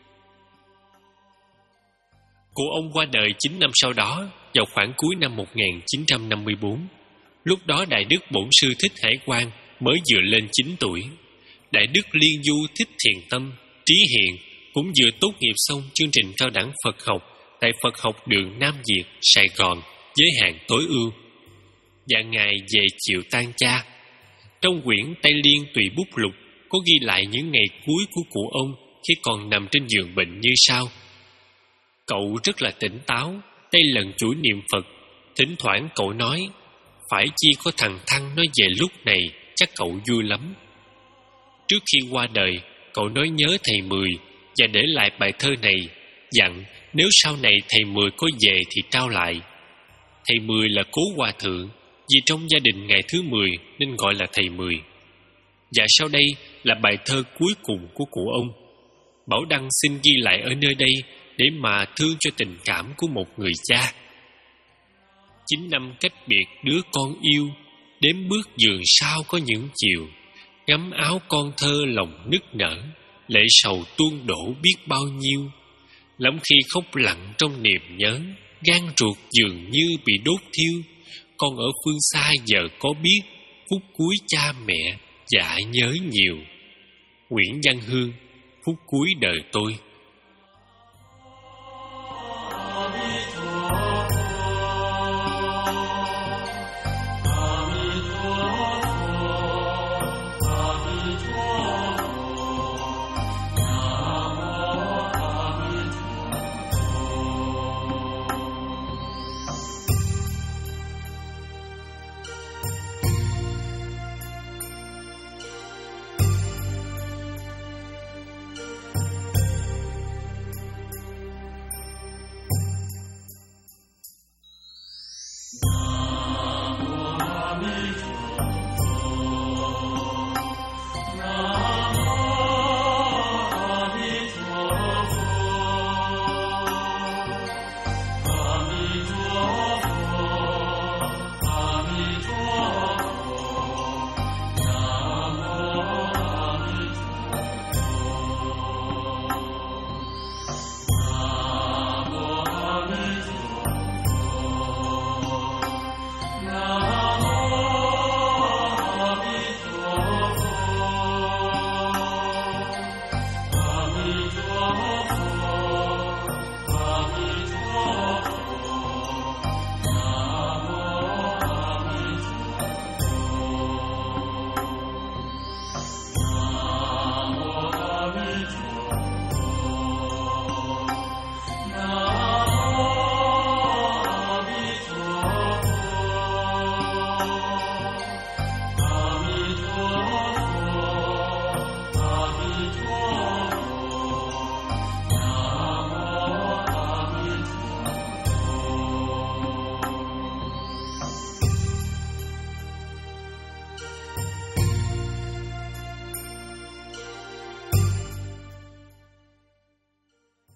Cụ ông qua đời chín năm sau đó, vào khoảng cuối năm một nghìn chín trăm năm mươi bốn. Lúc đó Đại Đức Bổn Sư Thích Hải Quang mới vừa lên chín tuổi. Đại Đức Liên Du Thích Thiện Tâm, Trí Hiện cũng vừa tốt nghiệp xong chương trình cao đẳng Phật học tại Phật học đường Nam Việt, Sài Gòn, với hạng tối ưu. Và ngài về chiều tang cha. Trong quyển Tây Liên Tùy Bút Lục có ghi lại những ngày cuối của cụ ông khi còn nằm trên giường bệnh như sau. Cậu rất là tỉnh táo, tay lần chuỗi niệm Phật. Thỉnh thoảng cậu nói, phải chi có thằng Thăng nói về lúc này, chắc cậu vui lắm. Trước khi qua đời, cậu nói nhớ thầy Mười và để lại bài thơ này, dặn nếu sau này thầy Mười có về thì trao lại. Thầy Mười là Cố Hòa Thượng, vì trong gia đình ngày thứ mười nên gọi là thầy Mười. Và sau đây là bài thơ cuối cùng của cụ ông. Bảo Đăng xin ghi lại ở nơi đây để mà thương cho tình cảm của một người cha. Chín năm cách biệt đứa con yêu, đếm bước giường sao có những chiều. Ngắm áo con thơ lòng nức nở, lệ sầu tuôn đổ biết bao nhiêu. Lắm khi khóc lặng trong niềm nhớ, gan ruột dường như bị đốt thiêu. Con ở phương xa giờ có biết, phút cuối cha mẹ dạ nhớ nhiều. Nguyễn Văn Hương, phút cuối đời tôi.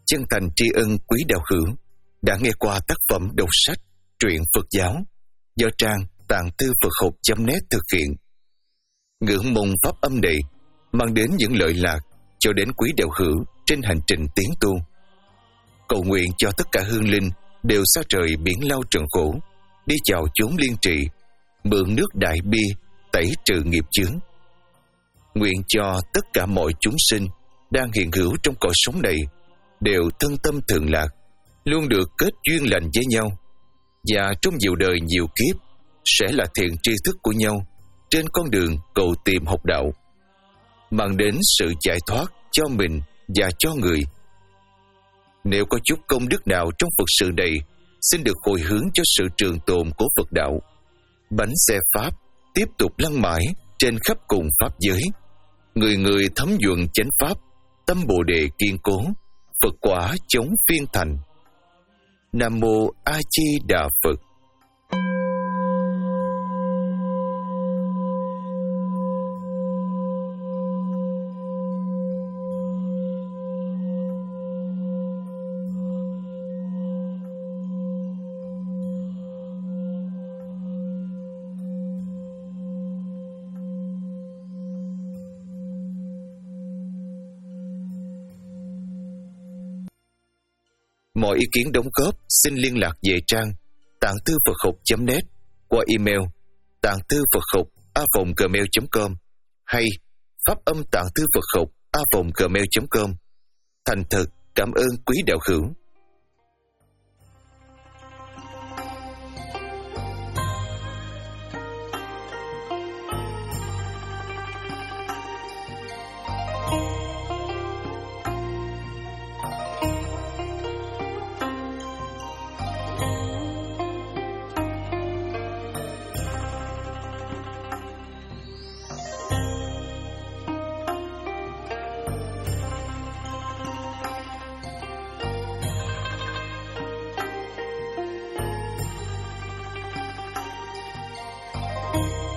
chân thành tri ân quý đạo hữu đã nghe qua tác phẩm đọc sách truyện Phật giáo do trang tạng thư Phật học chấm net thực hiện. Ngưỡng mong pháp âm này mang đến những lợi lạc cho đến quý đạo hữu trên hành trình tiến tu. Cầu nguyện cho tất cả hương linh đều xa trời biển lao trần khổ, đi chào chốn liên trị, mượn nước đại bi tẩy trừ nghiệp chướng. Nguyện cho tất cả mọi chúng sinh đang hiện hữu trong cõi sống này đều thân tâm thường lạc, luôn được kết duyên lành với nhau, và trong nhiều đời nhiều kiếp sẽ là thiện tri thức của nhau trên con đường cầu tìm học đạo, mang đến sự giải thoát cho mình và cho người. Nếu có chút công đức nào trong Phật sự này, xin được hồi hướng cho sự trường tồn của Phật đạo. Bánh xe Pháp tiếp tục lăn mãi trên khắp cùng Pháp giới. Người người thấm nhuận chánh Pháp, tâm Bồ Đề kiên cố, Phật quả chống phiên thành. Nam Mô A Di Đà Phật. Mọi ý kiến đóng góp xin liên lạc về trang tạng thư Phật học chấm net qua email tạng thư Phật học a vòng gmail chấm com hay pháp âm tạng thư Phật học a vòng gmail chấm com. Thành thật cảm ơn quý đạo hữu. Thank you.